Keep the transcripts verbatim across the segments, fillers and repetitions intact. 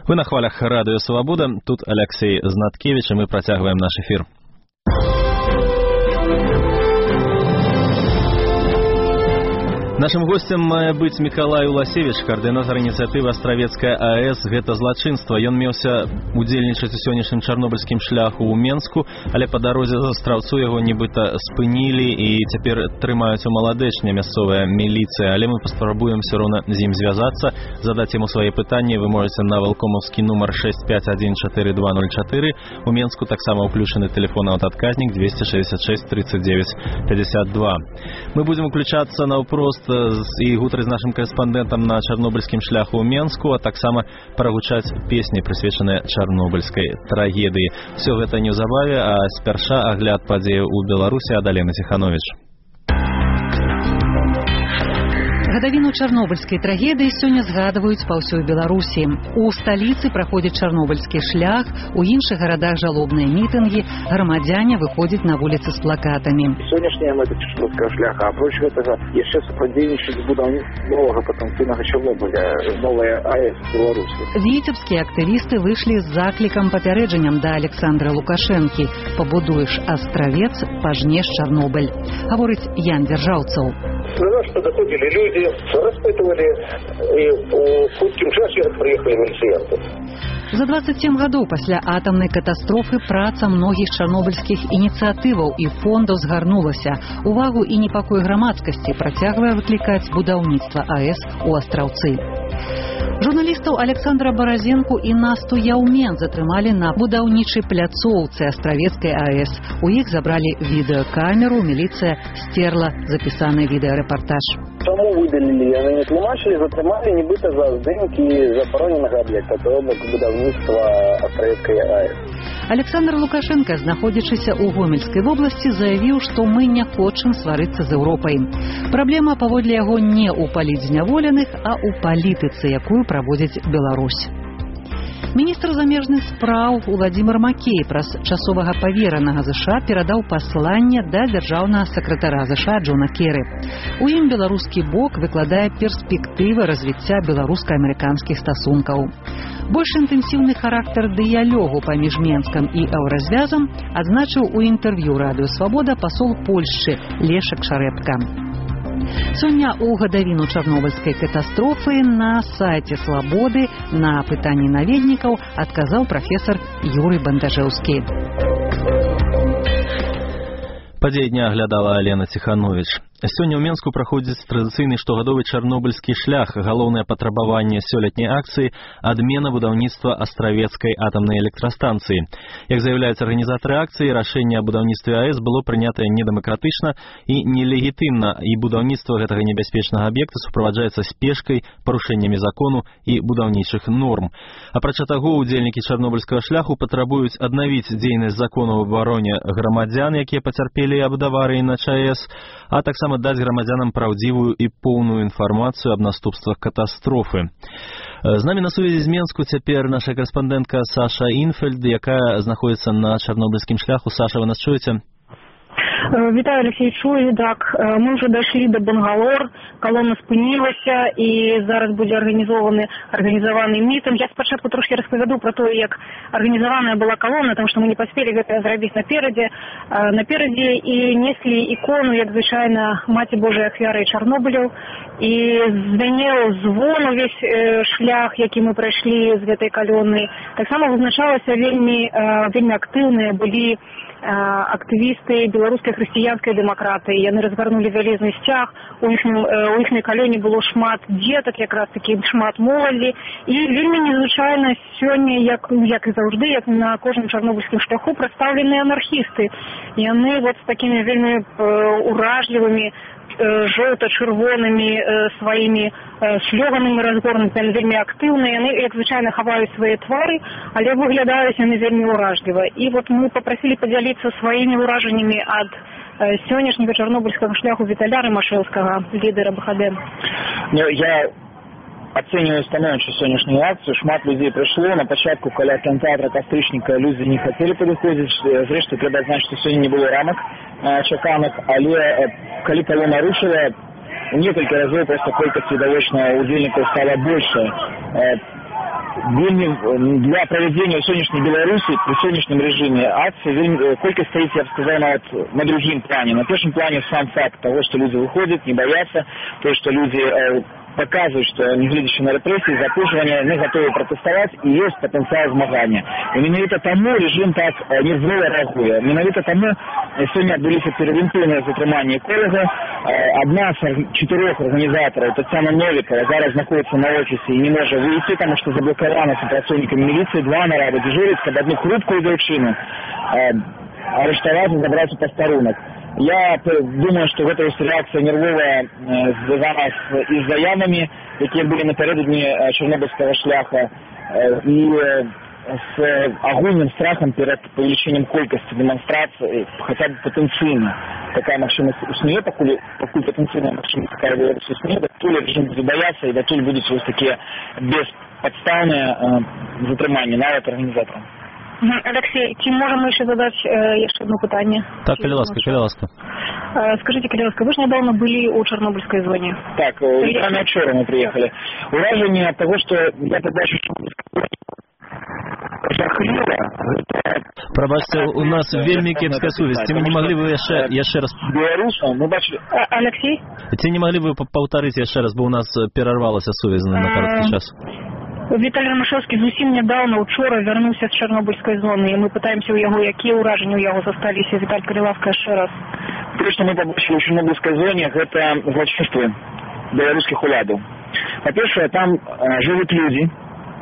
Вы на хвалях Радио Свобода. Тут Алексей Знаткевич, и мы протягиваем наш эфир. Нашим гостем мае быць Мікалай Уласевіч, координатор инициативы Астравецкая АЭС «Гэта злачынства». Ён меўся удзельнічаць у сённяшнім чарнобыльскім шляху ў Менску, але па дарозе з Астраўцу яго нібыта спынілі і цяпер трымаюць у маладэчне мясцовая міліцыя. Але мы паспрабуем все роўна з ім звязацца, задаць яму свае пытанні. Вы можете на валкомаўскі нумар шесть пять один четыре два ноль четыре. У Менску таксама ўключаны тэлефонны адказнік двести шестьдесят шесть тридцать девять пятьдесят два. Мы будем уключацца наўпрост і гутарыць з нашым карэспандэнтам на чарнобыльскім шляху ў Менску, а таксама прагучаць песні, прысвечаныя чарнобыльскай трагедыі. Все гэта неўзабаве, а спярша агляд падзеяў у Беларусі ад Алены Ціхановіч. Гадавіну чарнобыльскай трагедыі сёння згадваюць па ўсёй Беларусі. У сталіцы праходзіць чарнобыльскі шлях, у іншых гарадах жалобныя мітынгі, грамадзяне выходзяць на вуліцы з плакатамі. Сённяшняя мэта чарнобыльскага шляха, апроч гэтага яшчэ супрацоўнічаць будаўніцтва новага патэнцыйнага Чарнобыля, новая АЭС Беларусі. Віцебскія актывісты выйшлі з заклікам папярэджаннем да Александра Лукашэнкі: «Пабудуеш Астравец, пажнеш Чарнобыль», гаворыць Ян Дзяржаўцаў. На нас подоходили люди, распытывали, и у хуткім часе приехали милициянты. За двадцать семь гадоў пасля атамнай катастрофы праца многіх чарнобыльскіх ініцыятываў і фондаў згарнулася. Увагу і непакой грамадскасці працягвае выклікаць будаўніцтва АЭС у Астраўцы. Журналістаў Александра Баразенку і Насту Яўмен затрымалі на будаўнічай пляцоўцы Астравецкай АЭС. У іх забралі відэакамеру, міліцыя стерла запісаны відэарэпартаж. Чаму выдалілі, яны не тлумачылі, затрымалі нібыта за здымкі забароненага аб'екта, то бок будаўніцтва Астравецкай АЭС. Александр Лукашенко, знаходзячыся ў Гомельскай вобласці, заявіў, што мы не хочам сварыцца з Еўропай. Праблема, паводле яго, не ў палітзняволеных, а ў палітыцы, якую праводзіць Беларусь. Міністр замежных спраў Уладзімир Макей праз часовага паверанага ЗША перадаў пасланне да дзяржаўнага сакратара ЗША Джона Керы. У ім беларускі бок выкладае перспектывы развіцця беларуска-амерыканскіх стасункаў. Больш інтэнсіўны характар дыялогу паміж Менскам і Еўразвязам адзначыў у інтэрв'ю Радыё Свабода пасол Польшчы Лешак Шарэпка. Сёння ў гадавіну чарнобыльскай катастрофы на сайце Свабоды на пытанні наведнікаў адказаў прафесар Юрый Бандажэўскі. Падзеі дня аглядала Алена Ціхановіч. Сёння ў Менску праходзіць традыцыйны штогадовы чарнобыльскі шлях. Галоўнае патрабаванне сёлетняй акцыі – адмена будаўніцтва Астравецкай атамнай электрастанцыі. Як заяўляюць арганізатары акцыі, рашэнне аб будаўніцтве АЭС было прынятае недэмакратычна і нелегітымна, і будаўніцтва гэтага небяспечнага аб'екта суправаджаецца спешкай, парушэннямі закону і будаўнічых норм. Апрача таго, удзельнікі чарнобыльскага шляху патрабуюць аднавіць дзейнасць закону аб абароне грамадзян, якія пацярпелі аб аварыі на ЧАЭС, а таксама даць грамадзянам праўдзівую і поўную інфармацыю аб наступствах катастрофы. З намі на сувязі з Менску цяпер наша карэспандэнтка Саша Інфельд, якая знаходзіцца на чарнобыльскім шляху. Саша, вы нас чуеце? Вітаю, Алексей, чую, так. Мы уже дошли до Бангалор, колонна спынілася, і зараз будзе арганізованы арганізаваны мітынг. Я спачатку трошки распавяду про то, як арганізаваная была колонна, потому что мы не паспелі гэта зрабіць наперадзе. Наперадзе і неслі ікону, як звычайна, Маці Божай ахвяры Чарнобыляў, і звенеў звон увесь шлях, які мы прайшлі з гэтай калоны. Таксама вызначалася вельмі, вельмі актыўныя былі актывісты беларускай хрысціянскай дэмакратыі. Яны разгарнулі вялізны сцяг, у іхняй калоне было шмат дзетак, якраз такі шмат моладзі, і вельмі незвычайна сёння, як, як і заўжды, як на кожным чарнобыльскім шляху, прадстаўлены анархісты. Яны вот з такімі вельмі уражлівымі жоўта-чырвонымі сваімі слёганамі разгорнутымі, вельмі актыўныя. Яны, як звычайна, хаваюць свае твары, але выглядаюць яны вельмі уражліва. І вот мы папрасілі падзяліцца сваімі ўражаннямі ад сённяшняга чарнобыльскага шляху Віталя Рымашэўскага, лідера БХД. Я оцениваю становище сегодняшней акции. Шмат людей пришло. На початку, каля кинотеатра Кастрычніка, люди не хотели подыходить. Зрештою, треба знать, что сегодня не было рамок чаканых. Але, коли колонна рушила, несколько разов просто колькость видовочных удельников стало больше. для проведения сегодняшней Беларуси при сегодняшнем режиме акции колькость стоит, я бы сказал, на, вот, на другим плане. На первом плане сам факт того, что люди выходят, не боятся, то, что люди э, показывают, что не глядячи на репрессии, запуживания, не готовы протестовать, и есть потенциал змагання. І менавіта тому режим так нервово реагує. Менавіта тому сьогодні відбулися превентивне затримання еколога. Одна з чотирьох організаторів, Тетяна Новікова, зараз знаходиться на офісі і не може вийти, тому що заблокована співпрацівниками міліції, два наради дежурять, щоб одну хрупку дівчину арештувати, забрати посторонок. Я думаю, что это есть реакция нервовая, звязана с заявами, які были напередодні Чернобыльского шляха, и с огромным страхом перед увеличением колькости демонстраций, хотя бы потенциально. Такая машина існує, покуль, покуль потенциальная машина такая існує, то ли режим буде бояться, и то ли будуть ось такі безподставні затримання навіть організаторам. Алексей, ці можемо ще задати е, ще одне питання? Так, коли ласка, коли ласка. Е, скажіть, коли ласка, ви ж недавно були у Чорнобильській зоні? Так, буквально вчора ми приїхали. Ураження від того, що я побачив, що Пробачте, у нас вельми кепская совесть. Ці не могли бы яшчэ, яшчэ раз... Белорусам мы бачили... А, Алексей? Ці не могли бы повторить яшчэ раз, бо у нас перервалася совесть на короткий час. Віталій Ромашевський зовсім недавно, учора, вернувся з Чорнобильської зони, і ми питаємося у його, які ураження у його зосталися. Віталій, коли ласка, ще раз. То, що ми побачили в Чорнобильській зоні, це злочинство білоруських уладів. По-перше, там э, живуть люди,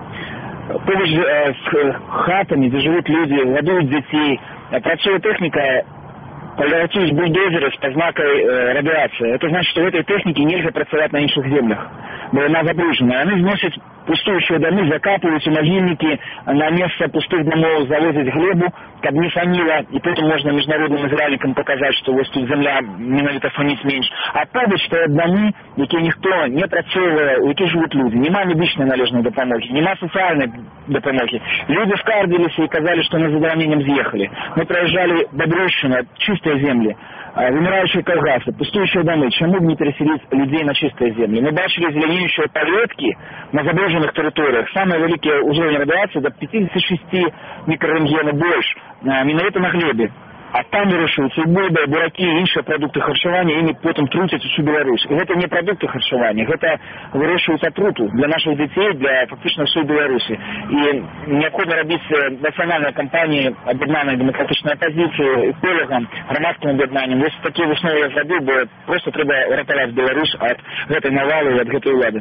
поруч э, з хатами, де живуть люди, годують дітей, працює техніка, превратились бульдозеры с познакой э, радиации. Это значит, что в этой технике нельзя працевать на інших землях, бо она забружена. Они вносят пустующие дома, закапывают могильники, на место пустых домов завозят глебу, как не фанило, и потом можно международным израильникам показать, что вот тут земля менавіта фанить меньше. А побач стоят дома, які ніхто не працює, у яких живуть люди. Нема медичної належної допомоги, нема соціальної допомоги. Люди скаржились и казали, что мы за давлением съехали. Мы проезжали Добровщину, чистые земли, вымирающие колгасы, пустующие дома. Чему бы не переселить людей на чистые земли? Мы бачили зеленеющие полетки на заброшенных территориях. Самые великие уровни радиации до пятьдесят шесть микрорентгена больше. Менавіта на глебе. А там вирощуються і бульба, і бураки, і інші продукти харчування, і потім трутять усю Білорусь. І це не продукти харчування, це вирощується отруту для наших дітей, для фактично всієї Білорусі. І необхідно робити національні кампанії об'єднаної демократичної опозиції, екологам, громадським об'єднанням. Ось такі висновки я зробив, бо просто треба рятувати Білорусь від цієї навали і від цієї влади.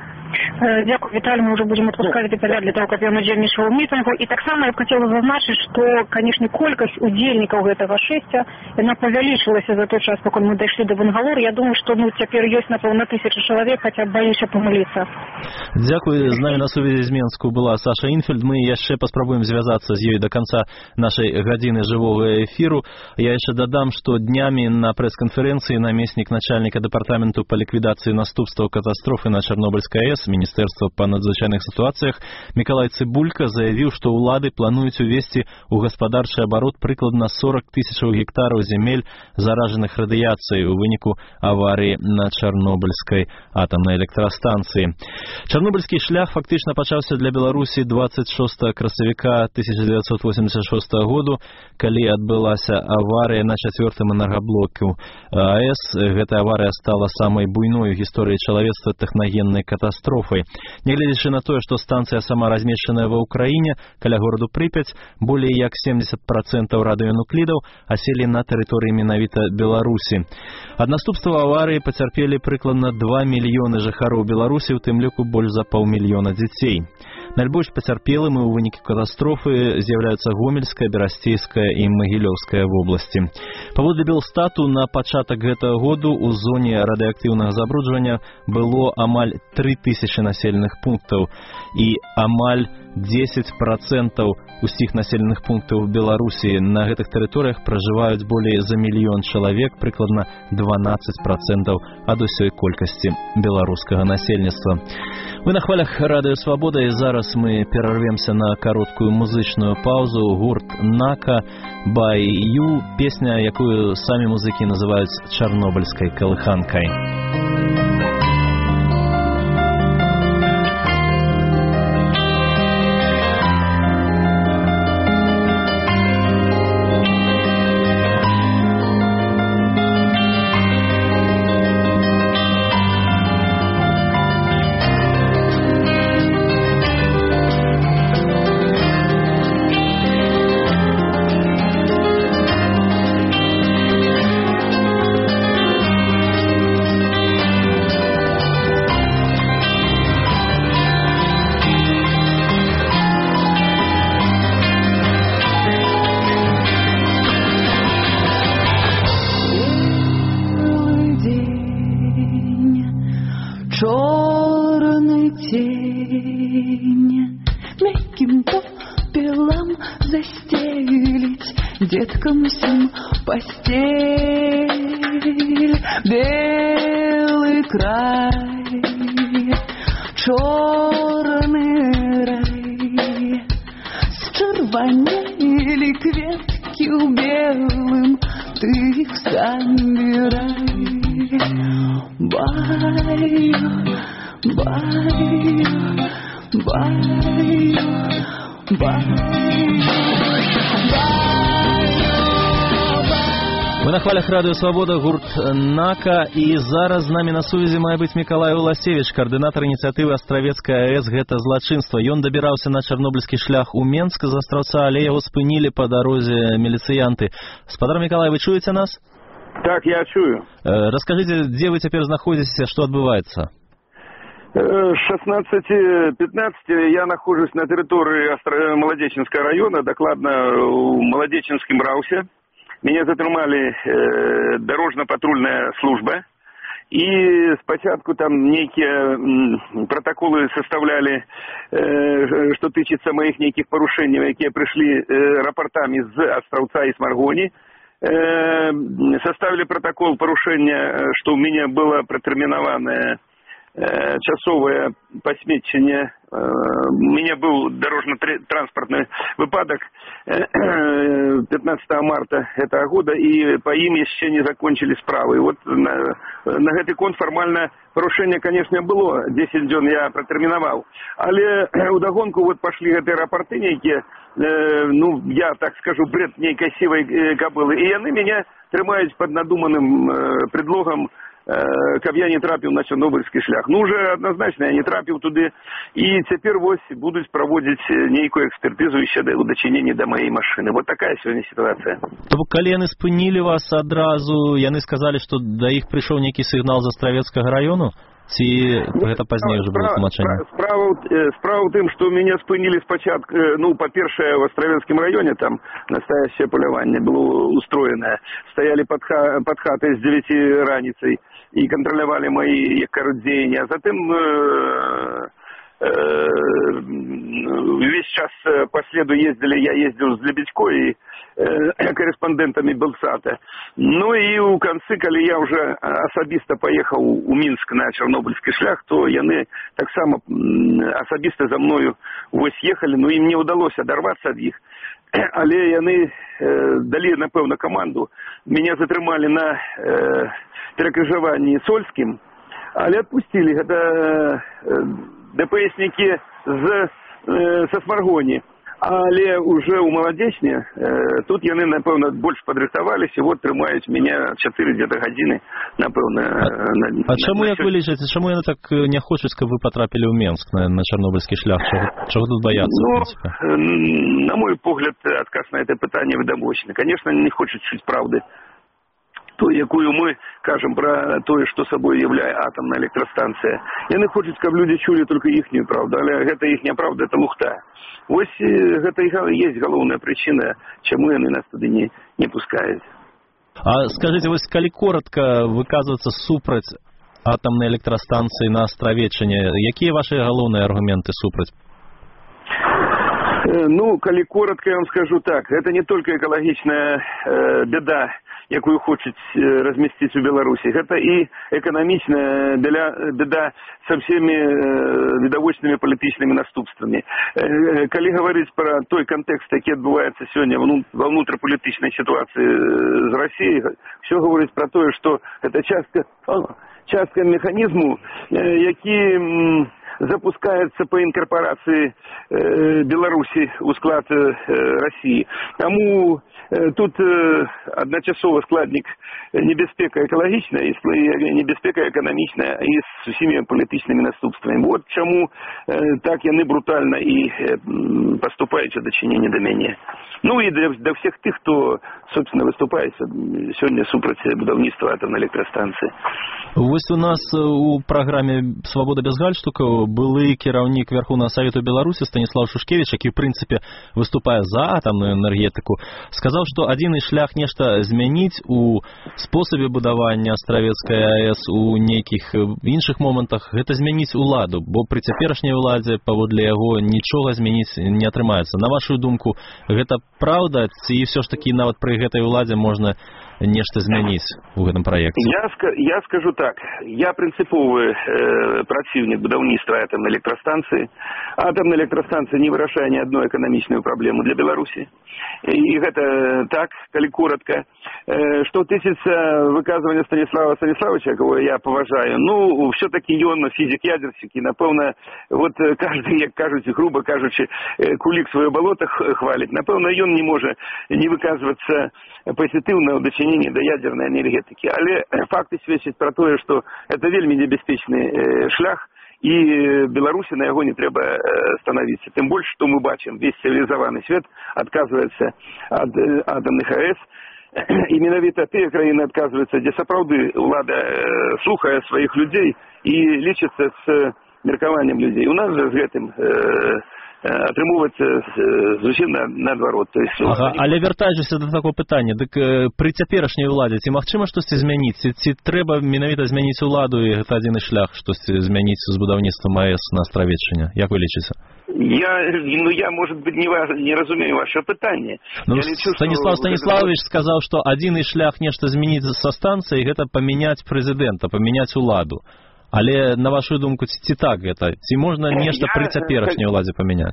Дякую, Віталій. Ми вже будемо відпускати Віталя для того, як ён ідзе мішого мітингу. І так само я б хотіла зазначити, що, звісно, кількість удільників цього шестя, вона павялічилася за той час, поки ми дійшли до Бангалор. Я думаю, що ну, тепер є, напевно, тисяча чоловік, хоча б боюся помилитися. Дякую. З нами на сувязі з Менску була Саша Інфельд. Ми яшчэ паспрабуем звязацца з ёй до конца нашай гадзіны жывога эфіру. Я яшчэ дадам, што днямі на прэс-канферэнцыі намеснік начальніка дэпартаменту па ліквідацыі наступстваў катастрофы на Чарнобыльскай АЭС Міністэрства па надзвычайных сітуацыях Мікалай Цыбулька заявіў, што ўлады плануюць увесці ў гаспадарчы абарот прыкладна сорок тысячаў гектараў земель, заражаных радыяцыяй у выніку аварыі на Чарнобыльскай атамнай электрастанцыі. Чарнобыльскі шлях фактычна пачаўся для Беларусі двадцать шостага красавіка тысяча девятьсот восемьдесят шестого году, калі адбылася аварыя на чацвёртым энергаблоку АЭС. Гэтая аварыя стала самай буйной у гісторыі чалавецтва тэхнагеннай катастрофай. Нягледзячы на тое, што станцыя сама размешчаная ва ўкраіне, каля гораду Прыпяць, болей як семьдесят процентов радыёнуклідаў аселі на тэрыторыі менавіта Беларусі. Ад наступства аварыі пацярпелі прыкладна два мільёны жыхароў Беларусі, у тым ліку больш за паўмільёна дзяцей. Найбольш пацярпелымі ў выніку катастрофы з'яўляюцца Гомельская, Берасцейская і Магілёўская вобласці. Паводле Белстату, на пачатак гэтага году ў зоне радыеактыўнага забруджвання было амаль тры тысячы населеных пунктаў і амаль десять процентов усіх населеных пунктаў Беларусі. На гэтых тэрыторыях пражываюць болей за мільён чалавек, прыкладна дванаццаць процентов ад усёй колькасці беларускага насельніцтва. Вы на хвалях Радыё Свабода, і зараз мы перарвемся на кароткую музычную паузу. Гурт Нака by You, песня, якую самі музыкі называюць чарнобыльскай калыханкай. Черный тень мягким попелом застелить деткам всем постель. Белый край, черный рай, счервонели кветки у белым, ты их собирай. Баю, баю, баю, баю. Мы на хвалях радыё Свабода, гурт Нака, і зараз з намі на сувязі мае быць Мікалай Уласевіч, каардынатар ініцыятывы Астравецкая АЭС гэта злачынства. Ён дабіраўся на чарнобыльскі шлях у Менск з астраўца, але яго спынілі па дарозе міліцыянты. Спадар Мікалай, вы чуеце нас? Так, я чую. Расскажите, дзе вы цяпер знаходзіцеся, што адбываецца? С шестнадцати пятнадцати я нахожусь на территории Молодеченского района, докладно в Молодеченском Раусе. Меня затрымали э, дорожно-патрульная служба. И спочатку там некие протоколы составляли, э, что тычется моих неких порушений, которые пришли э, рапортами с Остраўца и с Маргони. Э, составили протокол порушения, что у меня было протерминованное э, часовое посмечение. Э, у меня был дорожно-транспортный выпадок э, пятнадцатого марта этого года, и по им еще не закончили справы. И вот на, на гэты конт формально порушение, конечно, было. десять дён я протерминовал. Але удогонку вот пошли эти рапорты некие, э, ну, я так скажу, бред некой сивой э, кобылы. И они меня трымаюць под надуманным э, предлогом, каб я не трапіў на чарнобыльскі шлях. Ну, уже однозначно я не трапіў туды. І цяпер вось будуць праводзіць нейкую экспертызу яшчэ да дачынення да маёй машыны. Вот такая сёння сітуацыя. То бок, калі яны спынілі вас адразу, яны сказалі, што да іх прыйшоў нейкі сігнал з Астравецкага раёну? Ці гэта пазней уже было тлумачэнне? Справа, справа ў тым, што мяне спынілі спачатку, ну, па-першае, в Астравецкім раёне, там настоящее поляванне было устроенае. Стояли под, ха, под хатой с девяти раніцай и контролировали мои коротдеяния. А затем э, э, весь час по следу ездили, я ездил с Лебедько и э, корреспондентами Белсата. Ну и у концы, коли я уже особисто поехал у Минск на Чернобыльский шлях, то яны так само особисто за мною вось ехали, но им не удалось оторваться от них. Але яны э, дали, напевно, команду. Меня затрымали на э, перекрыжаванні Сольскім, але отпустили. Это э, ДПСники з, э, со Смаргоні. Але уже у Молодечне, э, тут яны, напевно, больше подрыхтовались, и вот трымаюць меня чатыры где-то гадзіны, напевно. А, на, а чаму, як вы лічыце, чаму яны так не хочуць, каб вы потрапілі ў Менск на, на чарнобыльскі шлях? Чего, чего тут бояться, ну, в принципе? На мой погляд, отказ на это питание відавочны. Конечно, не хочуць чуць правды. Ту, якую мы кажем про тое, што сабой являе атомная электростанция. Яны хочуць, каб люди чулі только ихнюю правду, але гэта ихняя правда, это лухта. Вось гэта і есть галоўная причина, чаму яны нас туды не, не пускаюць. А скажите, вось калі коротко выказвацца супраць атомной электростанции на Астравеччине, якія ваши галоўныя аргументы супраць? Ну, калі коротко, я вам скажу так, это не только экологичная э, беда, якую хочуць разместить в Беларуси, это и экономичная беда со всеми э, відавочнымі палітычнымі наступствамі. Э, калі говорить про той контекст, який адбываецца сегодня во внутрипалітычнай ситуации с Россией, все говорит про то, что это частка, частка механизму, э, які запускается по инкорпорации э, Беларуси у склад э, России. Тому э, тут э, одночасово складник небяспека экологичная и небяспека экономичная и с усімі палітычнымі наступствамі. Вот чему э, так яны брутально и э, поступают в дачыненні до мяне. Ну и для, для всех тех, кто, собственно, выступает сегодня супраць будаўніцтва атомной электростанции. Вось у нас у праграме «Свобода без гальштукаў» былы кіраўнік Верховного Совету Беларусі Станіслав Шушкевич, які, в прынцыпе, выступае за атамную энергетыку, сказаў, што адзіны шлях нешта змяніць у спосабе будавання Астравецкай АЭС у нейкіх іншых момантах, гэта змяніць уладу, бо пры цяперашняй уладзе паводле яго нічога змяніць не атрымаецца. На вашу думку, гэта праўда, ці ўсё ж такі нават пры гэтай уладзе можна нешта змяніць у гэтым праекце? Я, я скажу так. Я прынцыповы э, праціўнік будаўніцтва атамнай электрастанцыі. Атамная электрастанцыя не вырашае ні адной эканамічную праблему для Беларусі. І гэта так, калі коротко. Э, што тычыцца выказвання Станіслава Станіславовича, кого я паважаю, ну, все-таки ён фізік-ядерщик, і, напэўна, вот каждый, як кажуць, грубо кажучы, кулік сваё балота хваліць, напэўна, ён не можа не выказвацца пазітыўна ў дачыненні да ядернай энергетыкі. Але факты сведчаць пра тое, што это вельмі небяспечны шлях, і Беларусі на яго не трэба становіцца. Тым больш, што мы бачым, весь цывілізаваны свет адказваецца ад атамных АЭС, і менавіта тыя краіны адказваюцца, дзе сапраўды ўлада слухае сваіх людзей і лічыцца з меркаваннем людзей. У нас жа з гэтым атрымоўваецца зусім наадварот. Ага, але вяртаючыся да такого пытання, дык пры цяперашняй уладзе ці магчыма штосьці змяніць, ці, ці трэба менавіта змяніць уладу, і гэта адзіны шлях штосьці змяніць з будаўніцтвам АЭС на Астравеччыне? Як вы лічыце? Я, ну, я, может быть, не, не разумею ваше пытанне. Ну, лічу, Станіслав Станіславович гэта... сказаў, што адзіны шлях нешта змяніць са станцыяй, гэта памяняць прэзідэнта, памяняць уладу. Але, на вашу думку, ці так гэта? Ці можна нешта я... пры цяперашняй уладзе памяняць?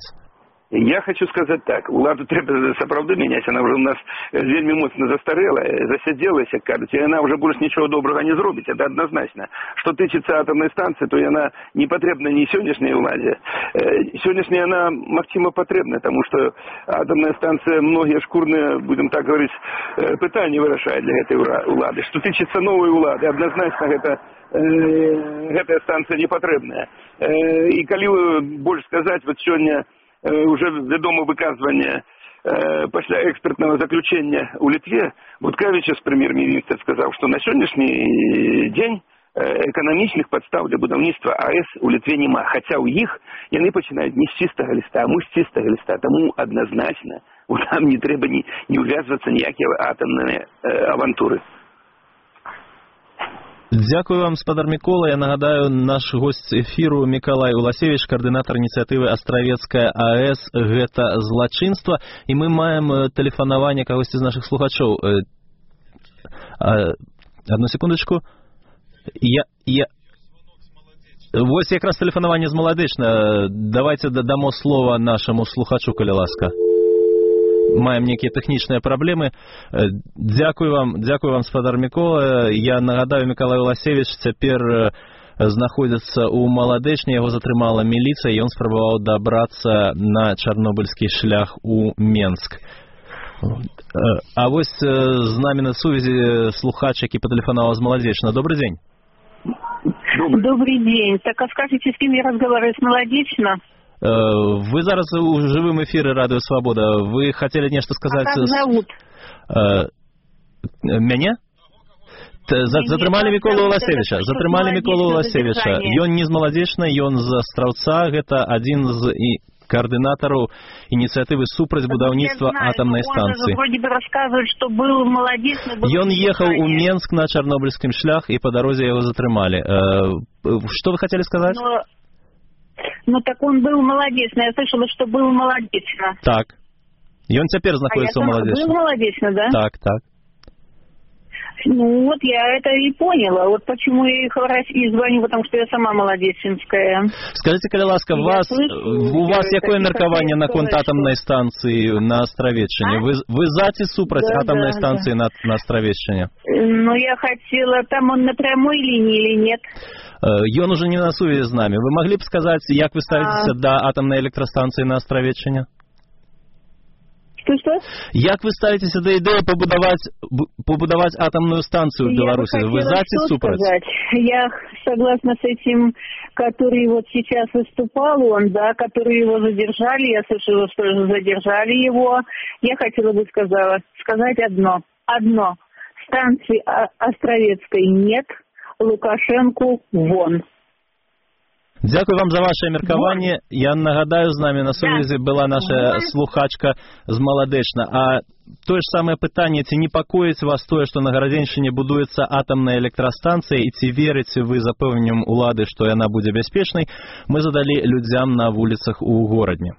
Я хочу сказаць так, уладу трэба сапраўды мяняць, она ўжо ў нас вельмі моцна застарэлая, засядзелась, як кажуць, і яна ўжо больш нічого добрага не зробіць, это адназначна. Што тычыцца атамнай станцыі, то яна не патрэбна ні сённяшняй уладзе. Сённяшняя яна, магчыма, патрэбна, таму што атамная станцыя многія шкурныя, будем так говорить, пытанні вырашае для гэтай улады. Што тычыцца новай улады, адназначна гэта гэтая станцыя не патрэбная. І калі больш сказаць, вот сёння уже вядома выказванне э, пасля экспертнага заключення у Літве, Буткавічус, прэм'ер-міністр, сказаў, што на сённяшні дзень эканамічных падстаў для будаўніцтва АЭС у Літве няма, хаця ў іх яны пачынаюць не з чыстага ліста, а мы з чыстага ліста, таму адназначна там не трэба не, не ўвязвацца ніякія атамныя э, авантуры. Дзякую вам, спадар Мікола. Я нагадаю, наш госць эфіру Мікалай Уласевіч, каардынатар ініцыятывы Астравецкая АЭС, гэта злачынства. І мы маем тэлефанаванне кагосьці з нашых слухачоў. Одну секундочку. Я... я... Вось якраз тэлефанаванне з Маладычна. Давайте дадамо слова нашаму слухачу, калі ласка. Маем некія тэхнічныя праблемы. Дзякую вам, дзякую вам, спадар Мікола. Я нагадаю, Мікалай Уласевіч цяпер знаходзіцца ў Маладычне, яго затрымала міліцыя, і ён спрабаваў дабрацца на чарнобыльскі шлях у Менск. А вось з намі на сувязі слухач, які патэлефанаваў з Маладзечна. Добрый дзень. Добрый день. Так, а скажите, с кем я разговариваю, с Маладечна? Вы зараз у живым эфире Радио Свобода. Вы хотели нечто сказать? А как зовут? Меня? Затрымалі Міколу Уласевіча. Затрымалі Міколу Уласевіча. Ён не з Маладзечна, ён з Астраўца. Гэта адзін з координатору инициативы супраць будаўніцтва атомной станции. Он вроде бы рассказывает, что был молодец. Он ехал у Менск на Чернобыльским шлях, и по дороге его затрымали. Что вы хотели сказать? Но, ну так он был молодечно. Я слышала, что был молодечно. Так. И он теперь находится а у молодечно. Был молодечно, да? Так, так. Ну вот я это и поняла. Вот почему я их в России звоню, потому что я сама молодеченская. Скажите, калі ласка, вас, у вас якое меркаванне наконт атомной станции на Астравеччине? А? Вы, вы за ці супраць да, атомной да, станции да. на, на Астравеччине? Ну я хотела, там он на прямой линии или нет? Ён уже не на сувязі з нами. Вы могли бы сказать, як вы ставитесь а... до атомной электростанции на Астравеччине? Что-что? Як вы ставитесь до идеи побудовать, побудовать атомную станцию в Беларуси? Вы за ці супраць? Я согласна с этим, который вот сейчас выступал, он, да, который его задержали. Я слышала, что задержали его. Я хотела бы сказала, сказать одно. Одно. Станции Островецкой нет. Лукашенку вон. Дзякуй вам за ваше меркаванне. Я нагадаю, з намі на сувязі была наша слухачка з Маладэчна. А тое ж самае пытанне, ці непакоіць вас тое, што на Гарадзеншчыне будуецца атамная электрастанцыя, і ці верыце вы запэўненнем улады, што яна будзе бяспечнай, мы задалі людзям на вуліцах у горадне.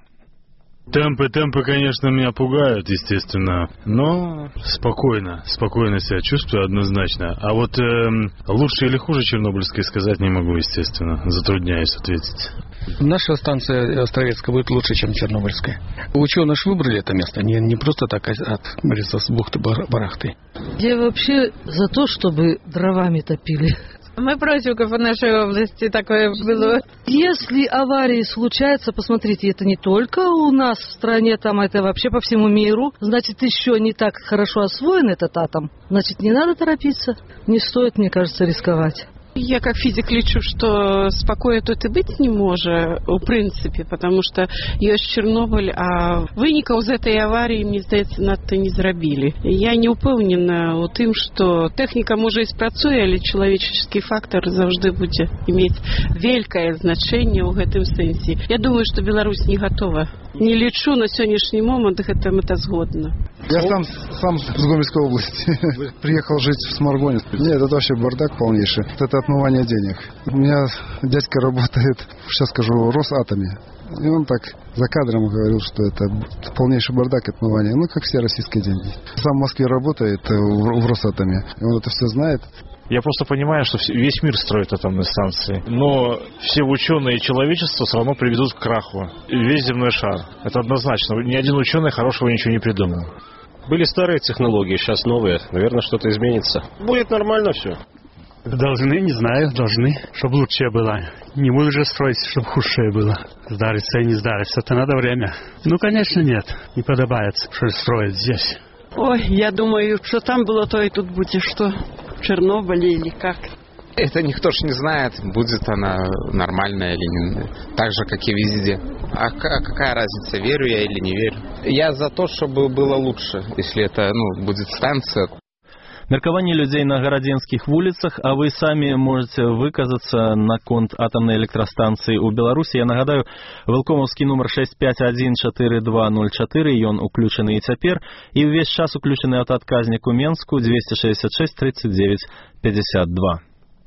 Темпы, темпы, конечно, меня пугают, естественно, но спокойно, спокойно себя чувствую однозначно. А вот эм, лучше или хуже Чернобыльской сказать не могу, естественно, затрудняюсь ответить. Наша станция Островецкая будет лучше, чем Чернобыльская. Ученые ж выбрали это место, не, не просто так от говорится, с бухты-барахты. Я вообще за то, чтобы дровами топили. Мы против, как в нашей области такое было. Если аварии случаются, посмотрите, это не только у нас в стране, там это вообще по всему миру. Значит, еще не так хорошо освоен этот атом. Значит, не надо торопиться. Не стоит, мне кажется, рисковать. Я как физик лічу, што спакою тут і быць не можа, у прынцыпе, потому што ёсць Чарнобыль, а вынікаў з этой аварыі, мне здаецца, надта не зрабілі. Я не ўпэўнена ў тым, што тэхніка можа і спрацуе, але чалавеческі фактор заўжды будзе мець вялікае значэнне ў гэтым сэнсе. Я думаю, што Беларусь не гатова. Не лічу на сённяшні момант гэта мэтазгодна. Я сам, сам с Гомельской области. Приехал жить в Сморгоне. Нет, это вообще бардак полнейший. Это отмывание денег. У меня дядька работает, сейчас скажу, в Росатоме. И он так за кадром говорил, что это полнейший бардак, отмывание. Ну, как все российские деньги. Сам в Москве работает в Росатоме. И он это все знает. Я просто понимаю, что весь мир строит атомные станции. Но все ученые человечества все равно приведут к краху. Весь земной шар. Это однозначно. Ни один ученый хорошего ничего не придумал. Были старые технологии, сейчас новые. Наверное, что-то изменится. Будет нормально все. Должны, не знаю, должны, чтобы лучше было. Не будут же строить, чтобы худшее было. Сдарится и не сдарится. Это надо время. Ну, конечно, нет. Не подобается, что строить здесь. Ой, я думаю, что там было, то и тут будет, что в Чернобыле или как. Это никто ж не знает, будет она нормальная или не, так же, как и везде. А какая разница, верю я или не верю? Я за то, чтобы было лучше, если это, ну, будет станция. Меркаванне людзей на гарадзенскіх вуліцах, а вы самі можете выказацца наконт атамнай электрастанцыі ў Беларусі. Я нагадаю, вэлкомаўскі нумар шэсць пяць адзін чатыры два нуль чатыры, ён уключаны і цяпер, і ўвесь час уключаны аўтаадказнік у Менску дзвесце шэсцьдзесят шэсць тридцать девять пятьдесят два.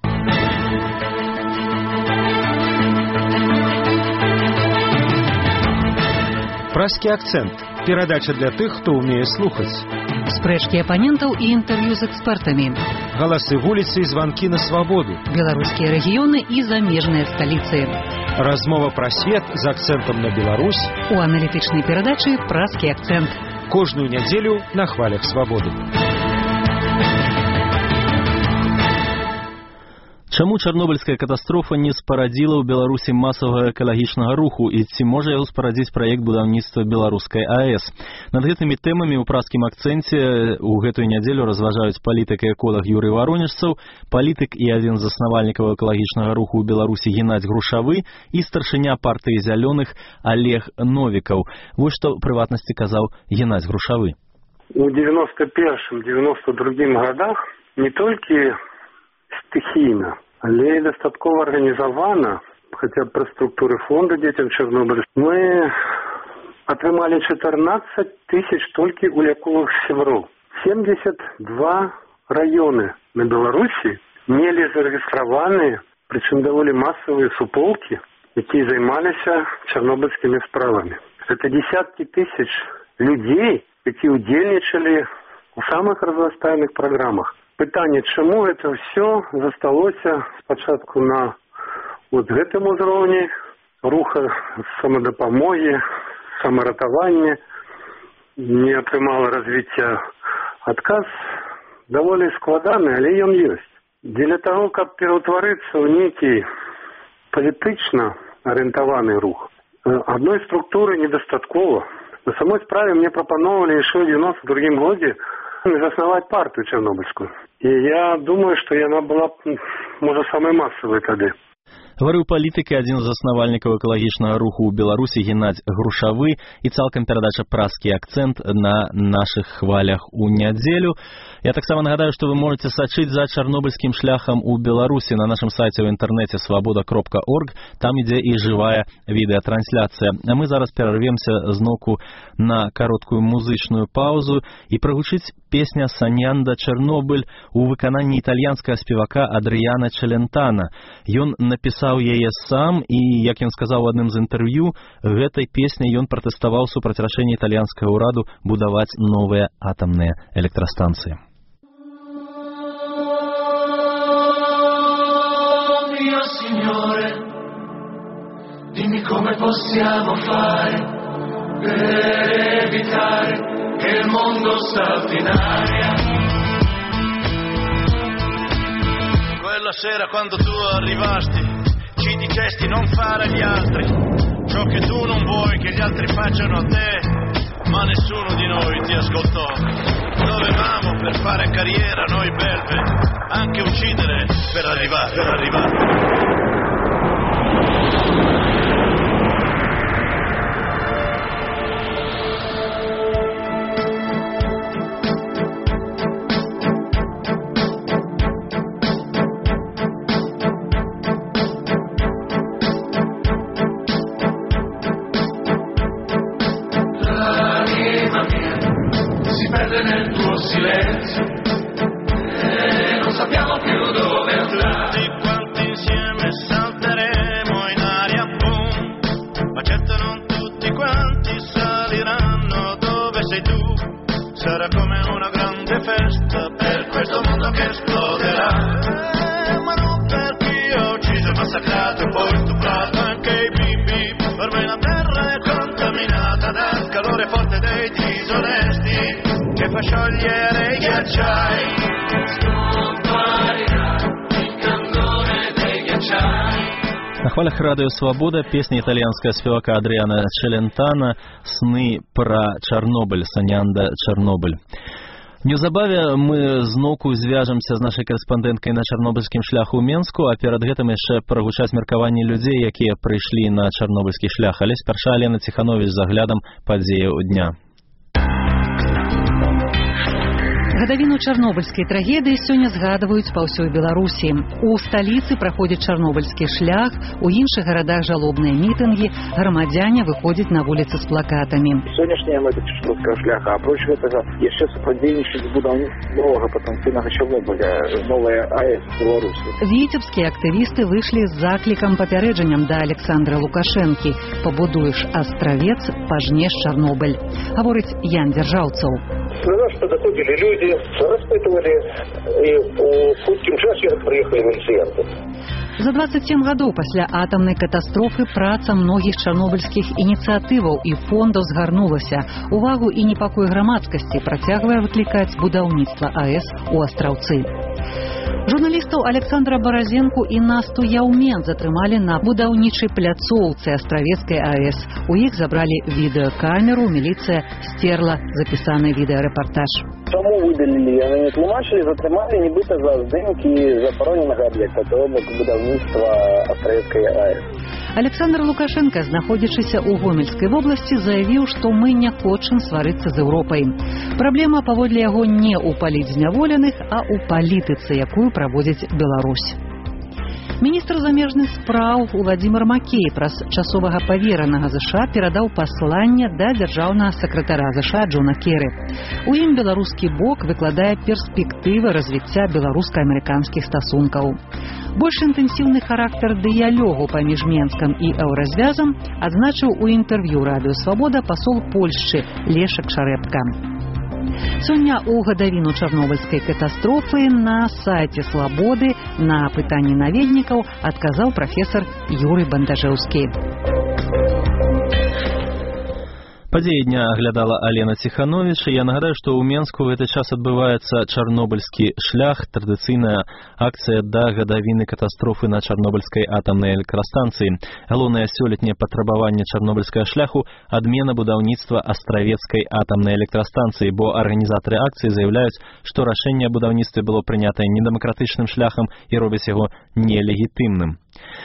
Пражскі акцэнт. Перадача для тых, хто ўмее слухаць. Спрэчкі апанентаў і інтэрв'ю з экспертамі. Галасы вуліцы і званкі на свабоду. Беларускія рэгіёны і замежныя сталіцы. Размова пра свет з акцэнтам на Беларусь. У аналітычнай перадачы «Пражскі акцэнт». Кожную нядзелю на хвалях свабоды. Чаму чарнобыльская катастрофа не спарадзіла ў Беларусі масавага экалагічнага руху і ці можа яго спарадзіць праект будаўніцтва беларускай АЭС? Над гэтымі тэмамі ў пражскім акцэнце ў гэтую нядзелю разважаюць палітык і эколог Юрый Варонежцаў, палітык і адзін з заснавальнікаў экалагічнага руху ў Беларусі Геннадзь Грушавы і старшыня партыі зялёных Олег Новікаў. Вось што ў прыватнасці казаў Геннадзь Грушавы. У девяносто первом девяносто другом годах не толькі стихійна, але і дастаткова арганізавана, хаця б пры структуры фонда дзецям Чарнобыля, мы атрымалі чатырнаццаць тысяч толькі уляковых сяброў. семьдесят два раёны на Беларусі мелі зарэгістраваныя, прычым даволі масавыя суполкі, якія займаліся чарнобыльскімі справамі. Это десяткі тысяч людзей, якія ўдзельнічалі у самых разнастайных праграмах. Пытанне, чаму это все засталося спачатку на вот гэтым узроўні руха самадапамогі, самаратавання, не атрымала развіцця. Адказ даволі складаны, але ён ёсць. Дзеля таго, каб пераўтварыцца ў нейкі палітычна арыентаваны рух, адной структуры недастаткова. На самой справе мне прапаноўвалі яшчэ ў девяносто другом годзе заснаваць партыю чарнобыльскую. І я думаю, што яна была, можа, самай масавай тады. Гаварыў палітык і адзін з заснавальнікаў экалагічнага руху ў Беларусі Геннадзь Грушавы і цалкам перадача «Праскі акцэнт» на нашых хвалях у нядзелю. Я таксама нагадаю, што вы можете сачыць за чарнобыльскім шляхам у Беларусі на нашым сайце ў інтэрнэце свабода кропка орг. Там ідзе і жывая відэатрансляцыя. А мы зараз перарвемся зноўку на кароткую музычную паузу і прагучыць песня «Саньянда Чарнобыль» у выкананні італьянскага спевака Адрыяна Челентана. Ён напісаў яе сам і, як ён сказаў у адным з інтэрв'ю, гэтай песняй ён пратэставаў супраць рашэння італьянскага ўраду будаваць новыя атамныя электрастанцыі. Mio Signore, dimmi come possiamo fare per evitare che il mondo salti in aria. Quella sera quando tu arrivasti ci dicesti non fare agli altri ciò che tu non vuoi che gli altri facciano a te, ma nessuno di noi ti ascoltò. Dovevamo per fare carriera noi belve anche uccidere per arrivare, per arrivare. Nel tuo silenzio e non sappiamo più dove andare. Tutti quanti insieme salteremo in aria, boom. Ma certo non tutti quanti saliranno dove sei tu. Sarà come una grande festa per questo mondo che esploderà. Eh, ma non per chi ha ucciso e massacrato e poi stuprato anche i bimbi. Ormai la terra è contaminata dal calore forte dei disonesti che fa sciogliere i ghiacciai. Scomparirà il candore dei ghiacciai. На хвалях радыё «Свабода» песня італьянскага спевака Адрыяна Челентана «Сны пра Чарнобыль», «Саньянда Чарнобыль». Неўзабаве мы зноўку звяжемся з нашай карэспандэнткай на чарнобыльскім шляху ў Менску, а перад гэтым яшчэ прагучаць меркаванні людзей, якія прыйшлі на чарнобыльскі шлях. Але спярша Алена Ціхановіч з аглядам падзеяў дня. Гадавіну чарнобыльскай трагедыі сёння згадваюць па ўсёй Беларусі. У сталіцы праходзіць чарнобыльскі шлях, у іншых гарадах жалобныя мітынгі, грамадзяне выходзяць на вуліцы з плакатамі. Сённяшняя мэта чарнобыльскага шляха, апроч гэтага, яшчэ супрацоўнічаць з будаўніцтвам новага патэнцыйнага Чарнобыля, новая АЭС у Беларусі. Віцебскія актывісты выйшлі з заклікам папярэджаннем да Александра Лукашэнкі: «Пабудуеш астравец, пажнеш Чарнобыль», гаворыць Ян Дзяржаўцаў. На нас подоходили люди, распытывали, и у хуткім часе приехали милициянты. За двадцать семь гадоў пасля атамнай катастрофы праца многіх чарнобыльскіх ініцыятываў і фондаў згарнулася. Увагу і непакой грамадскасці працягвае выклікаць будаўніцтва АЭС у Астраўцы. Журналістаў Александра Баразенку і Насту Яўмен затрымалі на будаўнічай пляцоўцы Астравецкай АЭС. У іх забралі відэакамеру, міліцыя стерла запісаны відэарэпартаж. Чаму выдалілі, яны не тлумачылі, затрымалі нібыта за здымкі забароненага аб'екта, то бок будаўніцтва Астравецкай АЭС. Александр Лукашенко, знаходзячыся ў Гомельскай вобласці, заявіў, што мы не хочам сварыцца з Еўропай. Праблема, паводле яго, не ў палітзняволеных, а ў палітыцы, якую праводзіць Беларусь. Міністр замежных спраў Владзімир Макей праз часовага паверанага ЗША перадаў пасланне да дзяржаўнага сакратара ЗША Джона Керы. У ім беларускі бок выкладае перспектывы развіцця беларуска-амерыканскіх стасункаў. Больш інтэнсіўны характар дыялогу паміж Менскам і Еўразвязам адзначыў у інтэрв'ю радыё «Свабода» пасол Польшчы Лешак Шарэпка. Сёння ў гадавіну чарнобыльскай катастрофы на сайце «Свабоды» на пытанні наведнікаў адказаў прафесар Юрый Бандажэўскі. Падзеі дня аглядала Алена Ціхановіч. Я нагадаю, што ў Менску ў гэты час адбываецца чарнобыльскі шлях, традыцыйная акцыя да гадавіны катастрофы на чарнобыльскай атамнай электрастанцыі. Галоўнае сёлетняе патрабаванне чарнобыльскага шляху – адмена будаўніцтва Астравецкай атамнай электрастанцыі, бо арганізатары акцыі заяўляюць, што рашэнне аб будаўніцтве было прынятае недэмакратычным шляхам і робяць яго нелегітымным.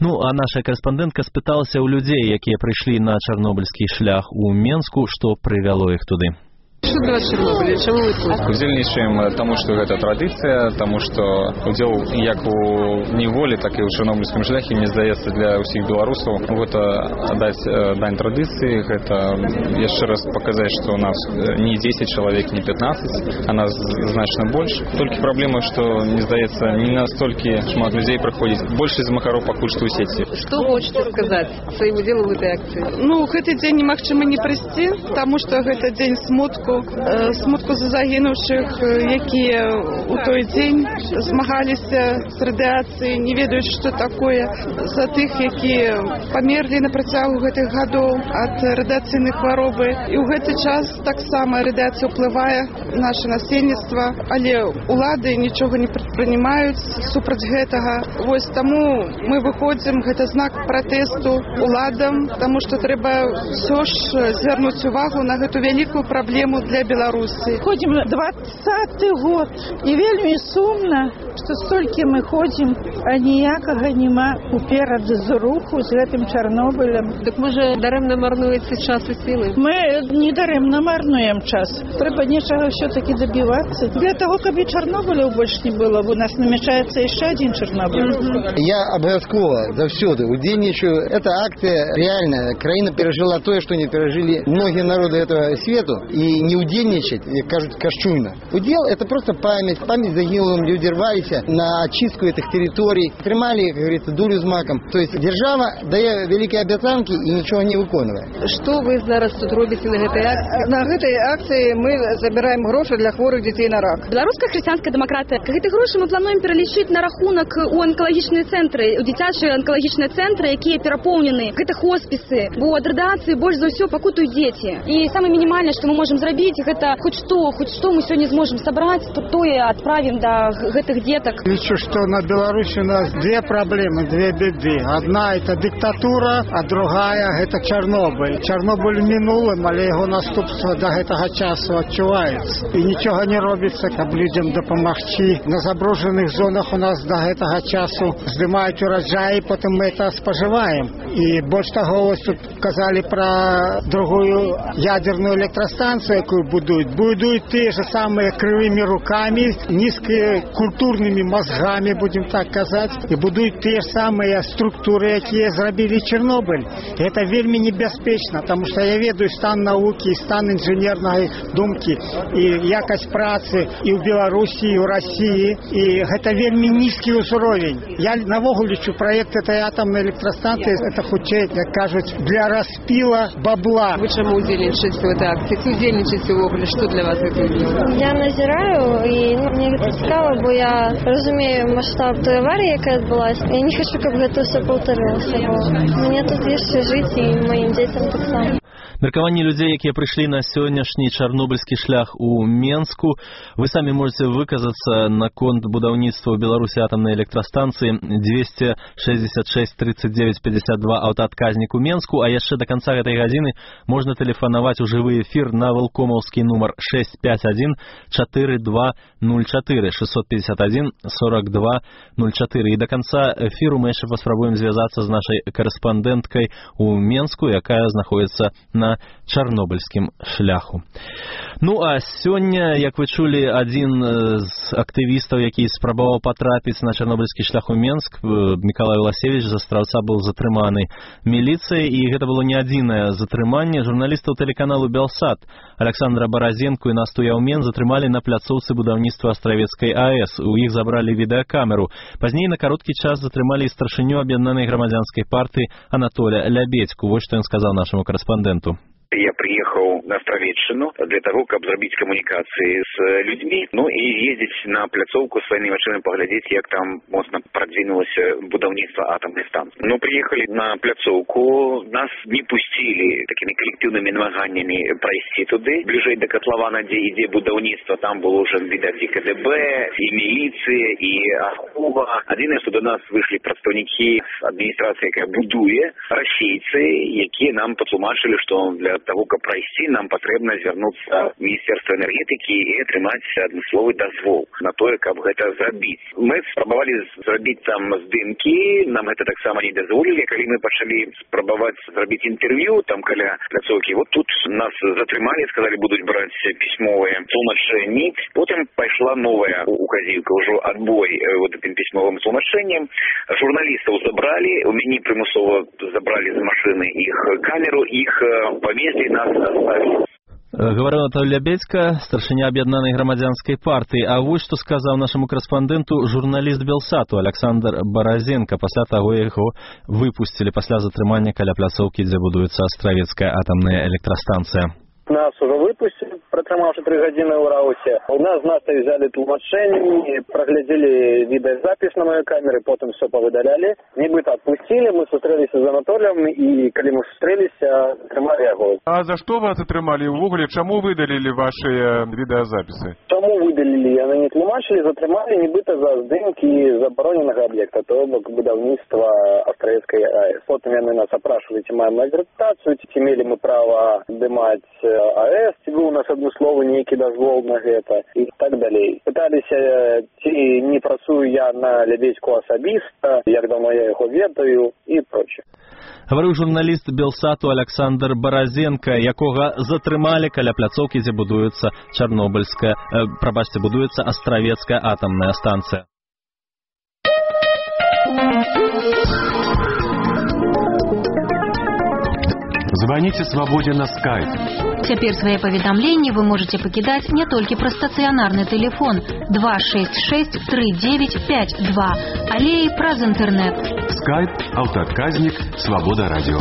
Ну, а наша карэспандэнтка спыталася ў людзей, якія прыйшлі на чарнобыльскі шлях у Менску, што прывяло іх туды. Что для вас Чорнобыль? Чаму вы тут? Удзельнічаем таму, што гэта традыцыя, таму што удзел як у неволі, так і ў чарнобыльскім шляхе, мне здаецца, для ўсіх беларусаў гэта аддаць дань традыцыі, гэта яшчэ раз паказаць, што у нас не дзесяць чалавек, не пятнаццаць, а нас значна больш. Толькі праблема, што, мне здаецца, не настолькі шмат людзей прыходзіць. Большасць махароў пакуль што ў сеці. Што хочаце сказаць сваім удзелам у гэтай акцыі? Ну, гэты дзень немагчыма не прыйсці, таму што гэта дзень смутку. Смутку за загінуўшых, якія ў той дзень змагаліся з радыяцыяй, не ведаюць, што такое, за тых, якія памерлі на працягу гэтых гадоў ад радыяцыйнай хваробы. І ў гэты час таксама радыяцыя ўплывае на наша насельніцтва, але ўлады нічога не прадпрымаюць супраць гэтага. Вось таму мы выходзім, гэта знак пратэсту ўладам, таму што трэба ўсё ж звярнуць увагу на гэту вялікую праблему для Беларусі. Ходим двадцаты год. І вельмі сумна, што столькі мы ходзім, а ніякага няма уперад з руху з гэтым Чарнобылем. Так можа дарэмна марнуецца час і сілы? Мы не дарэмна марнуем час. Трэба нечага ўсё-таки добиваться. Для того, каб і Чарнобыляў больш не было, у нас намечаецца яшчэ адзін Чарнобыль. Я абавязкова заўсёды удзельнічаю. Эта акцыя реальная. Краіна перажила тое, што не перажылі многія народы этого свету. І не удзельнічаць, як кажуць, кашчуйна. Удел — это просто память. Память загинулым. Люди рвались на очистку этих территорий. Трымали, как говорится, дулю з маком. То есть держава дае великие обяцанки и ничего не выконывает. Что вы зараз тут робите на этой акции? На этой акции мы забираем гроши для хворых детей на рак. Белорусская христианская демократия. Гэты гроши мы плануем пералічыць на рахунок у онкалагічныя центры, у дзіцячыя онкалагічныя центры, якія перапоўнены. Гэта хоспісы, бо ад радыацыі больш за ўсё пакутуюць дзеці. І самае мінімальнае, што мы можам зрабіць, гэта хоть что, хоть что мы сегодня сможем собрать, то тое отправим до гэтых деток. Вижу, что на Беларуси у нас две проблемы, две беды. Одна — это диктатура, а другая — это Чернобыль. Чернобыль минулым, але его наступство до этого часу отчувается. И ничего не робится, как людям допомогти. На заброшенных зонах у нас до этого часу сдымают урожаи, потом мы это споживаем. И больше того, вот тут сказали про другую ядерную электростанцию, якую будують. Будують те же самые кривыми руками, низкокультурными мозгами, будем так казать, и будують те же самые структуры, які зробили Чернобыль. И это вельми небезпечно, потому что я ведаю стан науки, стан инженерной думки, и якость працы и в Беларуси, и в России, и это вельми низкий уровень. Я навогул лечу проект этой атомной электростанции, это хутчэй, как кажуть, для распила бабла. Вы чему удзельнічаеце в этой акции? Ці удзельнічаеце ўвогуле? Что для вас это? Я назираю, и ну, мне это цікаво, бо я разумею масштаб той аварии, яка відбулася. Я не хочу, щоб гэта все повторилося, бо мені тут яшчэ жить, і моим детям так само. Меркаванні людзей, якія прыйшлі на сённяшні чарнобыльскі шлях у Менску. Вы самі можете выказацца наконт будаўніцтва ў Беларусі атамнай электрастанцыі двести шестьдесят шесть тридцать девять пятьдесят два аўтаадказнік у Менску, а яшчэ до конца гэтай гадзіны можна тэлефанаваць у жывы эфір на валкомаўскі нумар шесть пять один четыре два ноль четыре шесть пять один сорок два ноль четыре. І до конца эфіру мы яшчэ паспрабуем звязацца з нашай карэспандэнткай у Менску, якая знаходіцца на чарнобыльскім шляху. Ну а сёння, як вы чулі, адзін з актывістаў, які спрабаваў патрапіць на чарнобыльскі шлях у Менск, Мікалай Власевіч з Астраўца, быў затрыманы міліцыяй, і гэта было не адзінае затрыманне. Журналістаў тэлеканалу Белсат Александра Баразенку і Насту Яўмен затрымалі на пляцоўцы будаўніцтва Астравецкай АЭС. У іх забралі відэакамеру. Пазней на кароткі час затрымалі і старшыню аб'яднанай грамадзянскай партыі Анатоля Лябедьку. Вось што ён сказаў нашаму карэспандэнту. Я приехал на Островеччину для того, как зробить коммуникации с людьми, ну и ездить на пляцовку своими очами, поглядеть, как там моцно продвинулось будаўніцтва атомной станции. Ну, приехали на пляцовку, нас не пустили такими коллективными намаганиями пройти туда, ближе до котлована, где иде будаўніцтва, там было уже, видать, и КДБ, и милиция, и Ахова. Один раз до нас вышли представники администрации, яка будує, расійцы, які нам потлумачили, что для того, каб прайсці, нам патрэбна звярнуцца в Міністэрства энергетыкі і атрымаць адмысловы дазвол на тое, каб гэта зрабіць. Мы спрабавалі зрабіць там здымкі, нам гэта таксама не дазволілі. Калі мы пачалі спрабаваць зрабіць інтэрв'ю там каля пляцоўкі, вот тут нас затрымалі, сказалі, будуць браць пісьмовыя тлумачэнні. Потым пайшла новая указівка, ўжо адбой вот этим пісьмовым тлумачэннем. Журналістаў забралі, у мяне прымусова забралі з машыны іх камеру, іх павезлі, нас оставили. Говорил Анатолий Лебедько, старшыня Аб'яднанай грамадзянскай партыі. А вось што сказаў нашаму корэспандэнту журналіст Белсату Александр Баразенко пасля таго, яго выпусцілі пасля затрымання каля пляцоўкі, дзе будуецца астравецкая атамная электрастанцыя. Нас уже выпустили, протримавши три годины в Раусе. У нас з нас взяли тлумачение, проглядели видеозапись на моей камере, потом все повыдаляли. Нібито отпустили, мы встрелись с Анатолием, и когда мы встрелись, затримали его. А за что вас затримали? Увогуле, чему выдалили ваши видеозаписи? Чому видалили? Они не тлумачили, затримали нібито за здимки забороненого объекта, то будівництва Островецкой АЭС. Потом они нас опрашивали, ці маємо акредитацию, ці имели мы право дымать АЭС, ці быў у нас адмысловы нейкі дазвол на гэта і так далей. Пыталіся, ці не працую я на Лебедьку асабіста, як давно я яго ведаю і прочее. Говорил журналіст Белсату Александр Баразенко, якога затрымалі каля пляцоўкі, дзе будуецца Чарнобыльская, э, прабачце, будуецца Астравецкая атамная станцыя. Звоните «Свободе» на скайп. Цяпер свае паведамленні вы можете пакідаць не толькі пра стацыянарны тэлефон два шесть шесть три девять пять два, але і праз інтэрнэт. Скайп, аўтаадказнік, Свобода радио.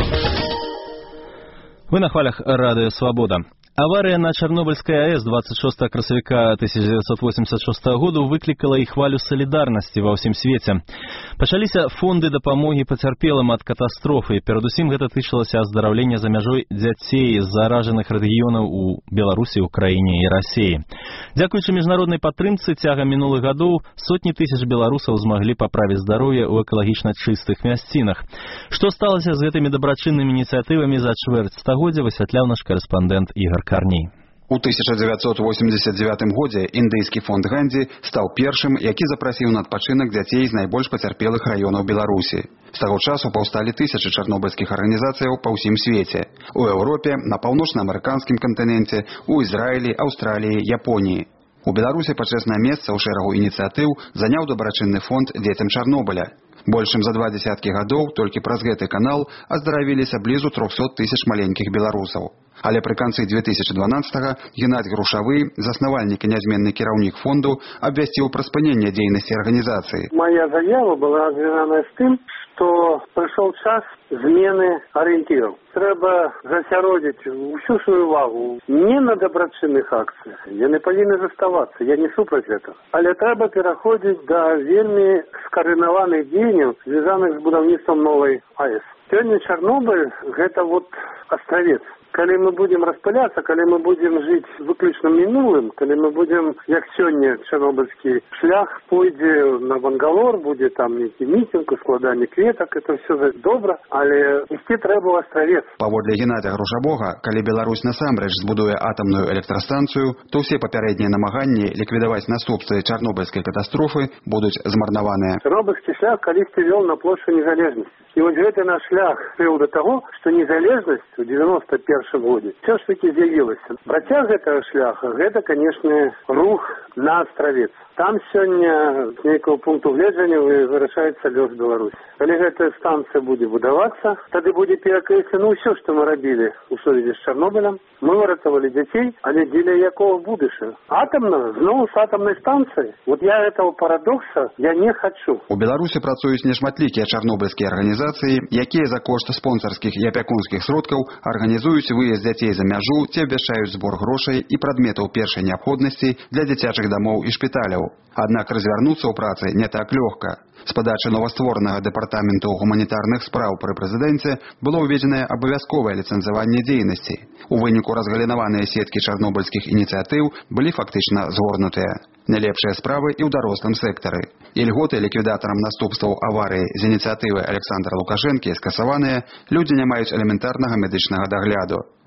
Вы на хвалях радио «Свобода». Авария на Чернобыльской АЭС двадцать шестого красавіка тысяча девятьсот восемьдесят шестого года выкликала и хвалю солидарности во всем свете. Пачаліся фонды дапамоги пацярпелым от катастрофы. Перадусім гэта тычылася аздараўлення за мяжой дзяцей з заражаных рэгіёнаў у Беларусі, Украіне і Расіі. Дзякуючы міжнароднай падтрымцы цягам мінулых гадоў сотні тысяч беларусаў змаглі паправіць здароўе ў экалагічна чыстых мясцінах. Што сталася з гэтымі дабрачыннымі ініцыятывамі за чвэрць стагоддзя, высвятляў наш корэспандэнт Ігор Карней. У тысяча девятьсот восемьдесят девятым годзе індыйскі фонд Ганди стаў першым, які запрасіў на адпачынак дзяцей з найбольш пацярпелых раёнаў Беларусі. З таго часу паўсталі тысячы чарнобыльскіх арганізацыяў па ўсім свеце. У Еўропе, на паўночна-амерыканскім кантыненце, у Ізраілі, Аўстраліі, Японіі. У Беларусі пачэснае месца ў шэрагу ініцыятыў заняў дабрачынны фонд дзецям Чарнобыля. Больш чым за два дзесяткі гадоў толькі праз гэты канал аздаравіліся блізу трохсот тысяч маленькіх беларусаў. Але пры канцы две тысячи дванадцатого Геннадзь Грушавы, заснавальнік і нязменны кіраўнік фонду, абвясціў пра спыненне дзейнасці арганізацыі. Моя заява была звязана з тым, што прыйшоў час змены арыентіраў. Трэба засяродзіць усю сваю увагу не на дабрачынных акцыях. Яны павінны заставацца, я не супраць гэтага. Але трэба пераходзіць да вельмі скарэнаваных дзеянняў, звязаных з будаўніцтвам новай АЭС. Сёння Чарнобыль – гэта вот астравец. Калі мы будем распыляцца, калі мы будем жыць выключна мінулым, калі мы будем, як сёння чарнобыльскі шлях пойдзе на Бангалор, будзе там нейкі мітинг, складанне кветак, это все добра, але ісці трэба ў астравец. Паводле Геннадзя Грушавога, калі Беларусь насамрэч збудуе атамную электрастанцыю, то ўсе папярэднія намаганні ліквідаваць наступствы чарнобыльскай катастрофы будуць змарнаваныя. Чарнобыльскі шлях калісьці вёў на плошчу незалежнасці. І вось гэты наш шлях вёў да таго, што незалежнасць у девяносто первом годзе все ж таки з'явілася. Працяг гэтага шляха, гэта, конечно, рух на астравец. Там сёння з нейкага пункту гледжання вырашаецца лёс Беларусі. Калі гэтая станцыя будзе будавацца, тады будзе перакрэслена ўсё, што мы рабілі ў сувязі з Чарнобылем. Мы выратавалі дзяцей, але дзеля якого будучага? Атамна, зноў з атамнай станцыяй. Вот я этого парадокса я не хочу. У Беларусі працуюць нешматлікія чарнобыльскія арганізацыі, якія за кошт спонсарскіх і апякунскіх сродкаў арганізуюць выезд дзяцей за мяжу, ці абвяшчаюць збор грошай і прадметаў першай неабходнасці для дзіцячых дамоў і шпіталяў. Аднак развярнуцца ў працы не так лёгка. З падачы новастворанага дэпартаменту гуманітарных спраў пры прэзідэнце было ўведзенае абавязковае ліцэнзаванне дзейнасці. У выніку разгалінаваныя сеткі чарнобыльскіх ініцыятыў былі фактычна згорнутыя. Найлепшыя справы і ў дарослым сектары. Ільготы ліквідатарам наступстваў аварыі з ініцыятывы Александра Лукашэнкі скасаваныя, людзі не маюць элементарнага медычнага дагляду.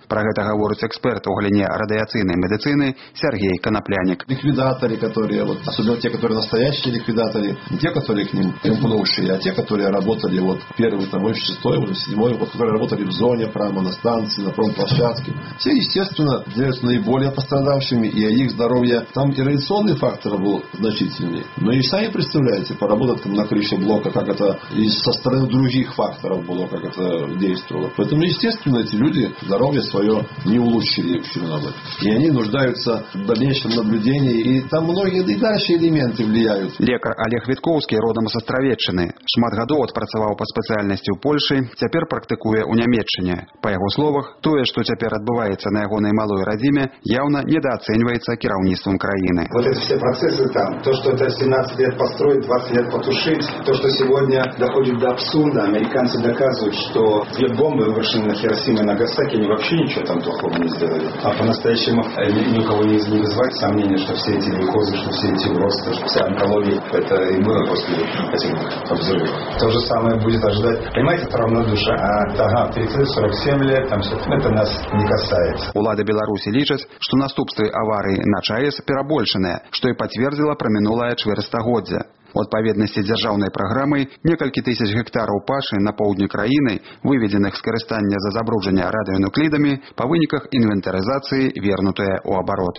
Пра гэта гаворыць эксперт у галіне радыяцыйнай медыцыны Сергей Коноплянник. Ликвидаторы, которые, вот, особенно те, которые настоящие ликвидаторы, не те, которые к ним примкнувшие, а те, которые работали вот первый, там, шестой, вот, седьмой, вот, которые работали в зоне, прямо на станции, на промплощадке. Все, естественно, являются наиболее пострадавшими, и их здоровье, там и радиационный фактор был значительнее. Но и сами представляете, поработать там на крыше блока, как это и со стороны других факторов было, как это действовало. Поэтому, естественно, эти люди здоровье свое не улучшили в Чернобыле. И они нуждаются в дальнейшем наблюдении, и там многие и дальше элементы влияют. Лекар Олег Виткоўскі родом з Астравеччыны. Шмат гадоў адпрацаваў па спецыяльнасці ў Польшы, цяпер практыкуе ў Нямецчыне. Па яго словах, тое, што цяпер адбываецца на ягонай малой радзіме, яўна недооценивается кіраўніцтвом краіны. Вот эти все процессы там, то, что это семнадцать лет построить, двадцать лет потушить, то, что сегодня доходит до абсурда, американцы доказывают, что две бомбы, выброшенные на Хиросиму и Нагасаки, они вообще ничего там плохого не сделали. А по-настоящему ни у кого не вызывает сомнения, что все эти лейкозы, что все эти уродства, что вся онкология, это и было после этих обзоров. То же самое будет ожидать. Понимаете, это равнодушие. А ага, тридцать сорок семь лет, там все, это нас не касается. Улады Беларусі лічаць, што наступствы аварыі на ЧАЭС перабольшаныя, што і пацвердзіла пра мінулае чвэрцьстагоддзя. У адпаведнасці дзяржаўнай праграмай некалькі тысяч гектараў пашы на поўдні краіны, выведзеных з карыстання за забруджання радыенуклідамі, па выніках інвентарызацыі вернутыя ў абарот.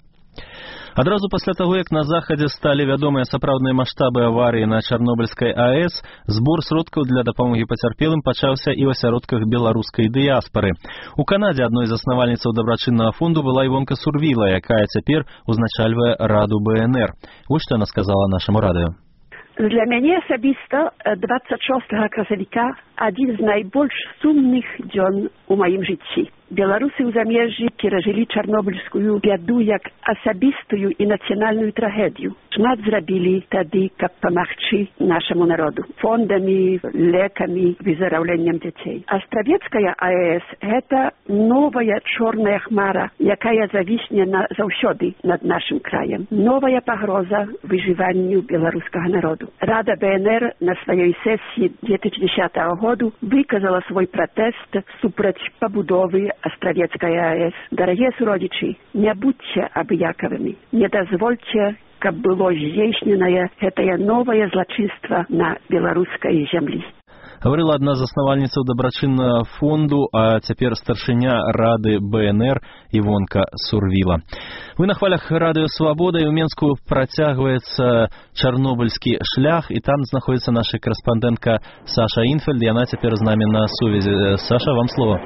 Адразу пасля таго, як на захадзе сталі вядомыя сапраўдныя маштабы аварыі на Чарнобыльскай АЭС, збор сродкаў для дапамогі пацярпелым пачаўся і ў асяродках беларускай дыяспары. У Канадзе адной з заснавальніцаў дабрачыннага фонду была Івонка Сурвіла, якая цяпер узначальвае раду БНР. Вось што яна сказала нашаму радыё. Для мяне асабіста двадцать шостага красавіка адзін з найбольш сумных дзён у маім жыцці. Беларусы ў замежжы перажылі чарнобыльскую бяду як асабістую і нацыянальную трагедыю. Шмат зрабілі тады, каб памагчы нашаму народу. Фондамі, лекамі, выздараўленнем дзяцей. Астравецкая АЭС – гэта новая чорная хмара, якая завісне на, заўсёды над нашым краем. Новая пагроза выжыванню беларускага народу. Рада БНР на сваёй сесіі две тысячи десятого году выказала свой пратэст супраць пабудовы Астравецкая АЭС. Дарагія суродзічы, не будьце абыякавымі, не дазвольце, каб было здзейсненае гэтае новае злачынства на беларускай зямлі. Гаварыла адна з заснавальніцаў дабрачыннага фонду, а цяпер старшыня рады БНР Івонка Сурвіла. Вы на хвалях радыё Свабода, і ў Менску працягваецца чарнобыльскі шлях, і там знаходзіцца наша карэспандэнтка Саша Інфельд, і яна цяпер з намі на сувязі. Саша, вам слово.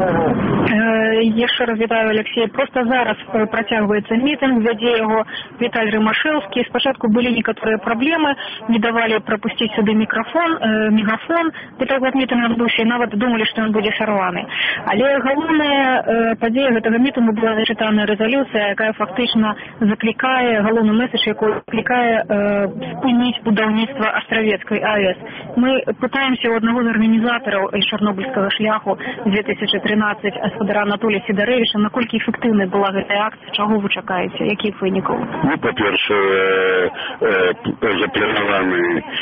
Яшчэ раз вітаю, Алексей. Просто зараз працягваецца мітынг, вядзе яго Віталь Рымашэўскі. Спачатку былі некаторыя праблемы, не давалі прапусціць сюды мікрафон, э, мегафон. Для таго, як мітынг адбыўся, і нават думалі, што ён будзе сарваны. Але галоўная э, падзея гэтага мітынгу была зачытаная рэзалюцыя, якая фактычна заклікае, галоўны месседж, якой заклікае э, спыніць будаўніцтва Астравецкай АЭС. Мы пытаемся у аднаго з арганізатараў чарнобыльскага шляху две тысячи тринадцать гаспадара Анатолія Сідарэвіча, наколькі эфектыўнай была гэтая акцыя, чаго вы чакаеце, якіх вынікаў? Ну, па-першае, запланаваны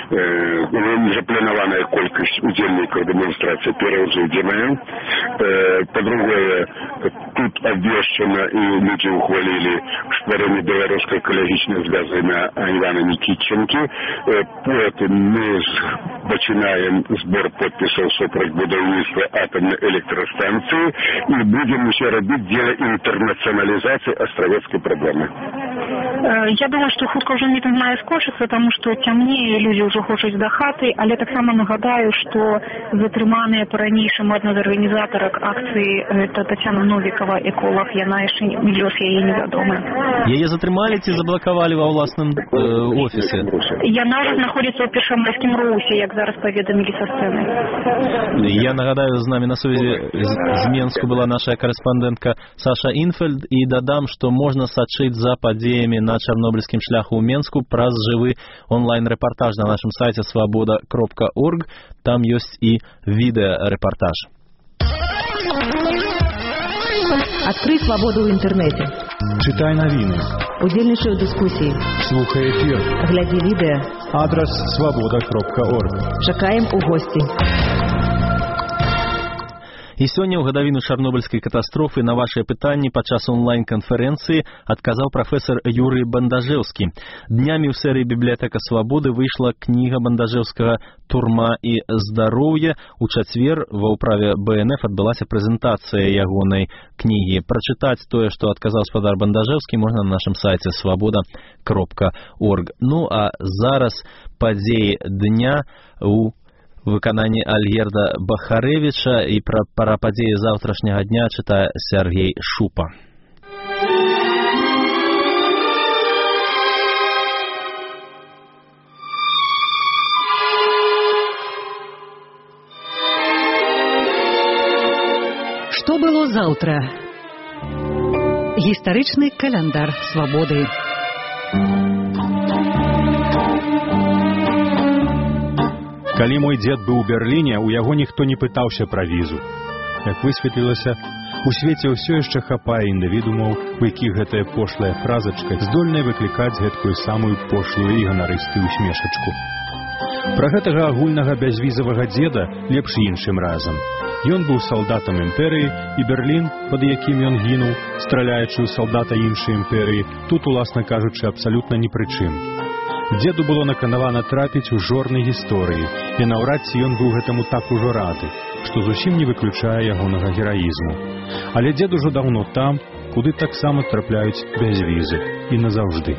запланаваная колькасць удзельнікаў дэманстрацыі пераўзыдзеная. Па-другое, тут абвешчана і людзі ухвалілі стварэнне беларускай экалагічнай звязы на Івана Нікітченкі. Потым мы пачынаем збор подпісаў супраць будаўніцтва атамнай электрастанцыі і будем усе рабіць дзеля інтэрнацыяналізацыі астравецкай праблемы. Я думаю, што хутка ўжо мітынг мае скончыцца, таму што цямнее, людзі ўжо хочуць да хаты, але таксама нагадаю, што затрыманыя па-ранейшаму адна з арганізатарак акцыі, это Тацяна Новікова, эколог, яна яшчэ не лёс яе невядомы. Яе затрымалі ці заблакавалі ва ўласным э, офісе? Яна ўжо знаходзіцца ў першамайскім русе, як зараз паведамілі са сцэны. Я нагадаю, з намі на сувязі з Менску была наша карэспандэнтка Саша Інфельд, і дадам, што можна сачыць за падзеямі на чарнобыльскім шляху ў Менску праз жывы онлайн-рэпартаж на нашым сайце свабода кропка орг. Там ёсць і відэарэпартаж. Адкрый свабоду ў інтэрнэце. Чытай навіны. Удзельнічай у дыскусіі. Слухай эфір. Глядзі відэа. Адрас свабода кропка орг. Чакаем у госці. І сёння ў гадавіну чарнобыльскай катастрофы на вашыя пытанні падчас онлайн-канферэнцыі адказаў прафесар Юрый Бандажэўскі. Днямі ў серыі «Бібліятэка свабоды» выйшла кніга Бандажэўскага «Турма і здароўе». У чацвер ва ўправе бэ эн эф адбылася прэзентацыя ягонай кнігі. Прачытаць тое, што адказаў спадар Бандажэўскі, можна на нашым сайце свабода кропка орг. Ну а зараз падзеі дня у выкананні Альгерда Бахарэвіча, і пра, пра падзеі заўтрашняга дня чытае Сергей Шупа. Што было заўтра? Гістарычны каляндар свабоды. Калі мой дзед быў у Берліне, у яго ніхто не пытаўся пра візу. Як высветлілася, у свеце ўсё яшчэ хапае індывідумаў, у якіх гэтая пошлая фразачка здольная выклікаць гэткую самую пошлую і ганарыстую усмешачку. Пра гэтага агульнага бязвізавага дзеда лепш іншым разам. Ён быў салдатам імперыі, і Берлін, пад якім ён гінуў, страляючы ў салдата іншай імперыі, тут, уласна кажучы, абсалютна ні пры чым. Дзеду было наканавана трапіць у жорны гісторыі, і наўрад ці ён быў гэтаму так ужо рады, што зусім не выключае ягонага гераізму. Але дзед ужо даўно там, куды таксама трапляюць без візы, і назаўжды.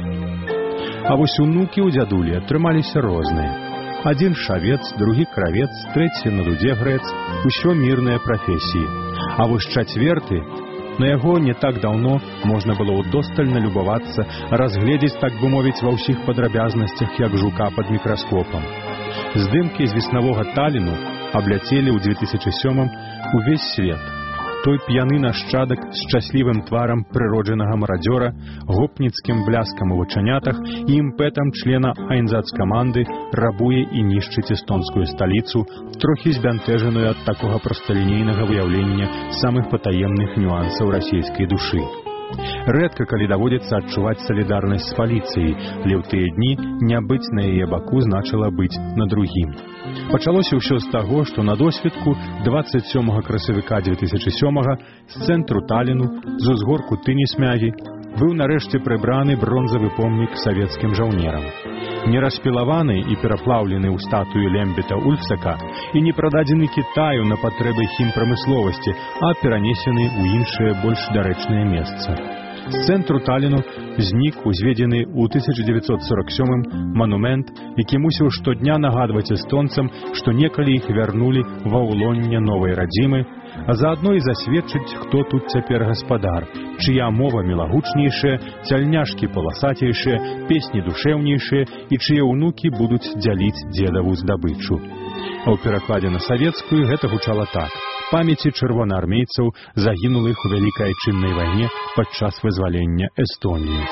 А вось унукі ў дзядулі атрымаліся розныя. Адзін шавец, другі кравец, трэці на дудзе грэц, усё мірныя прафесіі. А вось чацверты, на яго не так даўно можна было ўдосталь налюбавацца, разгледзець, так бы мовіць, ва ўсіх падрабязнасцях, як жука пад мікраскопам. Здымкі з веснавога Таліну абляцелі ў дзве тысячы сёмым увесь свет. Той п'яны нашчадак з шчаслівым тварам прыроджанага марадзёра, гопніцкім бляскам у вачанятах і імпэтам члена айнзац-каманды рабуе і нішчыць эстонскую сталіцу, трохі збянтэжаную ад такога просталінейнага выяўлення самых патаемных нюансаў расійскай душы. Рэдка калі даводзіцца адчуваць салідарнасць з паліцыяй, але ў тыя дні не быць на яе баку значыла быць на другім. Пачалося ўсё з таго, што на досведку дваццаць сёмага красавіка дзве тысячы сёмага з цэнтру Таліну, з узгорку Тынісмягі, быў нарэшце прыбраны бронзавы помнік савецкім жаўнерам. Не распілаваны і пераплаўлены ў статую Лембета Ульфсака і не прададзены Кітаю на патрэбы хімпрамысловасці, а перанесены ў іншае больш дарэчнае месца. З цэнтру Таліну знік узведзены ў тысяча дзевяцьсот сорок сёмым манумент, які мусіў штодня нагадваць эстонцам, што некалі іх вярнулі ва ўлонне новай радзімы, а заадно і засведчыць, хто тут цяпер гаспадар, чыя мова мілагучнейшая, цяльняшкі паласацейшыя, песні душэўнейшыя і чые ўнукі будуць дзяліць дзедаву здабычу. А ў перакладзе на савецкую гэта гучала так: памяці чырвонаармейцаў, загінулых у Вялікай Айчыннай вайне падчас вызвалення Эстоніі.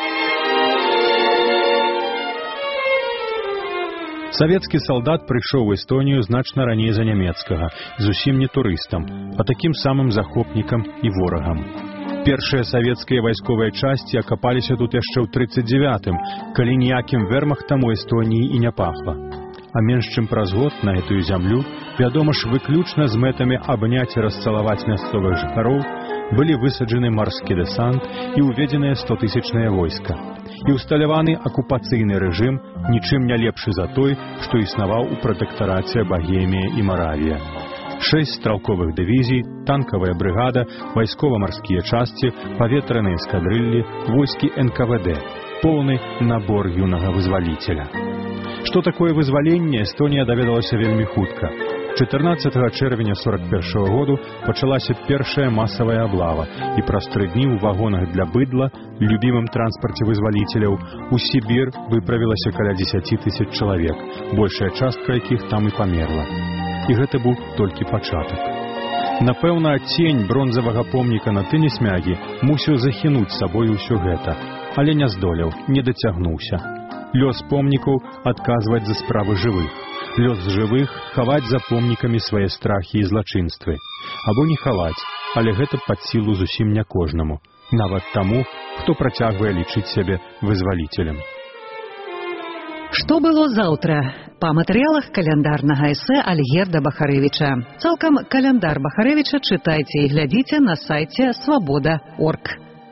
Савецкі салдат прыйшоў у Эстонію значна раней за нямецкага, зусім не турыстам, а такім самым захопнікам і ворагам. Першыя савецкія вайсковыя часці акапаліся тут яшчэ ў трыццаць дзевятым, калі ніякім вермахтам у Эстоніі і не пахла. А менш чым праз год на гэтую зямлю, вядома ж, выключна з мэтамі абняць і расцалаваць мясцовых жыхароў, былі высаджаны марскі дэсант і ўведзенае стотысячнае войска. І ўсталяваны акупацыйны рэжым, нічым не лепшы за той, што існаваў у пратэктараце Багемія і Маравія. Шэсць стралковых дывізій, танкавая брыгада, вайскова-марскія часці, паветраныя эскадрыллі, войскі эн ка вэ дэ. Поўны набор юнага вызваліцеля. Што такое вызваленне, Эстонія даведалася вельмі хутка. чатырнаццатага чэрвеня сорак першага году пачалася першая масавая аблава, і праз тры дні ў вагонах для быдла, любімым транспарце вызваліцеляў, у Сібір выправілася каля дзесяці тысяч чалавек, большая частка якіх там і памерла. І гэта быў толькі пачатак. Напэўна, цень бронзавага помніка на Тынісмягі мусіў захінуць сабою ўсё гэта, але не здолеў, не дацягнуўся. Лёс помнікаў адказваць за справы жывых. Лёс жывых хаваць за помнікамі свае страхі і злачынствы. Або не хаваць, але гэта пад сілу зусім не кожнаму, нават таму, хто працягвае лічыць сябе вызваліцелем. Што было заўтра? па матэрыялах каляндарнага эсэ Альгерда Бахарэвіча. Цалкам каляндар Бахарэвіча чытайце і глядзіце на сайце свабода точка орг.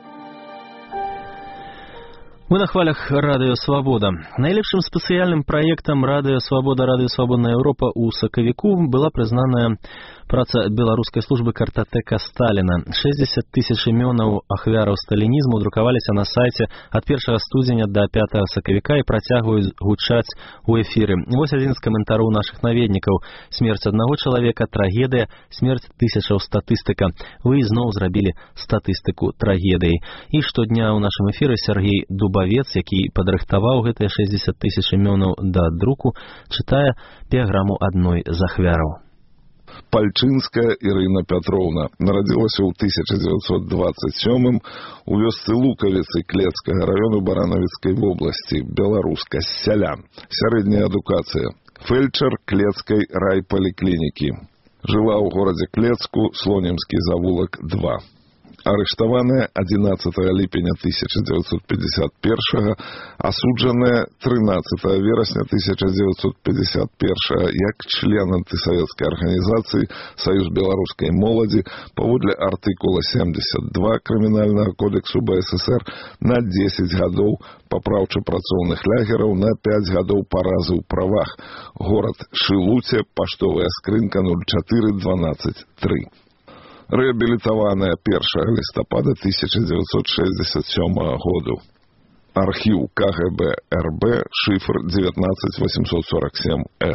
Мы на хвалях Радыё Свабода. Найлепшым спецыяльным праектам Радыё Свабода, Радыё Свабодная Еўропа ў сакавіку была прызнаная праца беларускай службы картатэка Сталіна. шэсцьдзесят тысяч імёнаў ахвяраў сталінізму друкаваліся на сайце ад першага студзеня да пятага сакавіка і працягваюць гучаць у эфіры. Вось адзін з каментароў нашых наведнікаў. Смерць аднаго чалавека, трагедыя, смерць тысячаў, статыстыка. Вы ізноў зрабілі статыстыку трагедыі. І штодня ў нашым эфіры Сергей Дубавец, які падрыхтаваў гэтыя шэсцьдзесят тысяч імёнаў да друку, чытае біяграму адной з ахвяраў. Пальчынская Ірына Пятроўна нарадзілася ў тысяча дзевяцьсот дваццаць сёмым у вёсцы Лукавіцы Клецкага раёну Баранавіцкай вобласці, беларуска, сялян. Сярэдняя адукацыя. Фельчар Клецкай райпаліклінікі. Жыла ў горадзе Клецку, Слонімскі завулак два. Арыштаваная адзінаццатага ліпеня тысяча дзевяцьсот пятьдесят первага, асуджаная трынаццатага верасня тысяча дзевяцьсот пятьдесят первага як член антысавецкай арганізацыі Саюз беларускай моладзі паводле артыкула семьдесят два Крымінальнага кодексу Бэ Эс Эс Эр на дзесяць гадоў папраўча-працоўных лагераў, на пяць гадоў паразы ў правах. Горад Шылуце, паштовая скрынка ноль чатыры дванаццаць тры. Рэабілітаваная першага лістапада тысяча дзевяцьсот шэсцьдзесят сёмага году. Архіў Ка Гэ Бэ Эр Бэ, шыфр дзевятнаццаць восемьсот сорок семь С.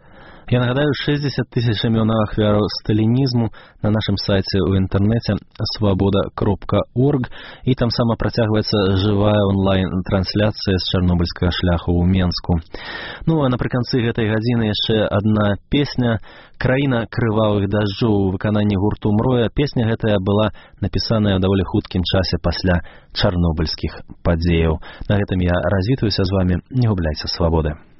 Я нагадаю, шэсцьдесят тысяч імёнаў ахвяраў сталінізму на нашым сайце ў інтэрнэце свабода кропка орг, і там сама працягваецца жывая онлайн-трансляцыя з чарнобыльскага шляху ў Менску. Ну, а напрыканцы гэтай гадзіны яшчэ адна песня «Краіна крывавых дажджоў» у выкананні гурту «Мроя». Песня гэтая была напісаная ў даволі хуткім часе пасля чарнобыльскіх падзеяў. На гэтым я развітваюся з вамі. Не губляйце свабоды.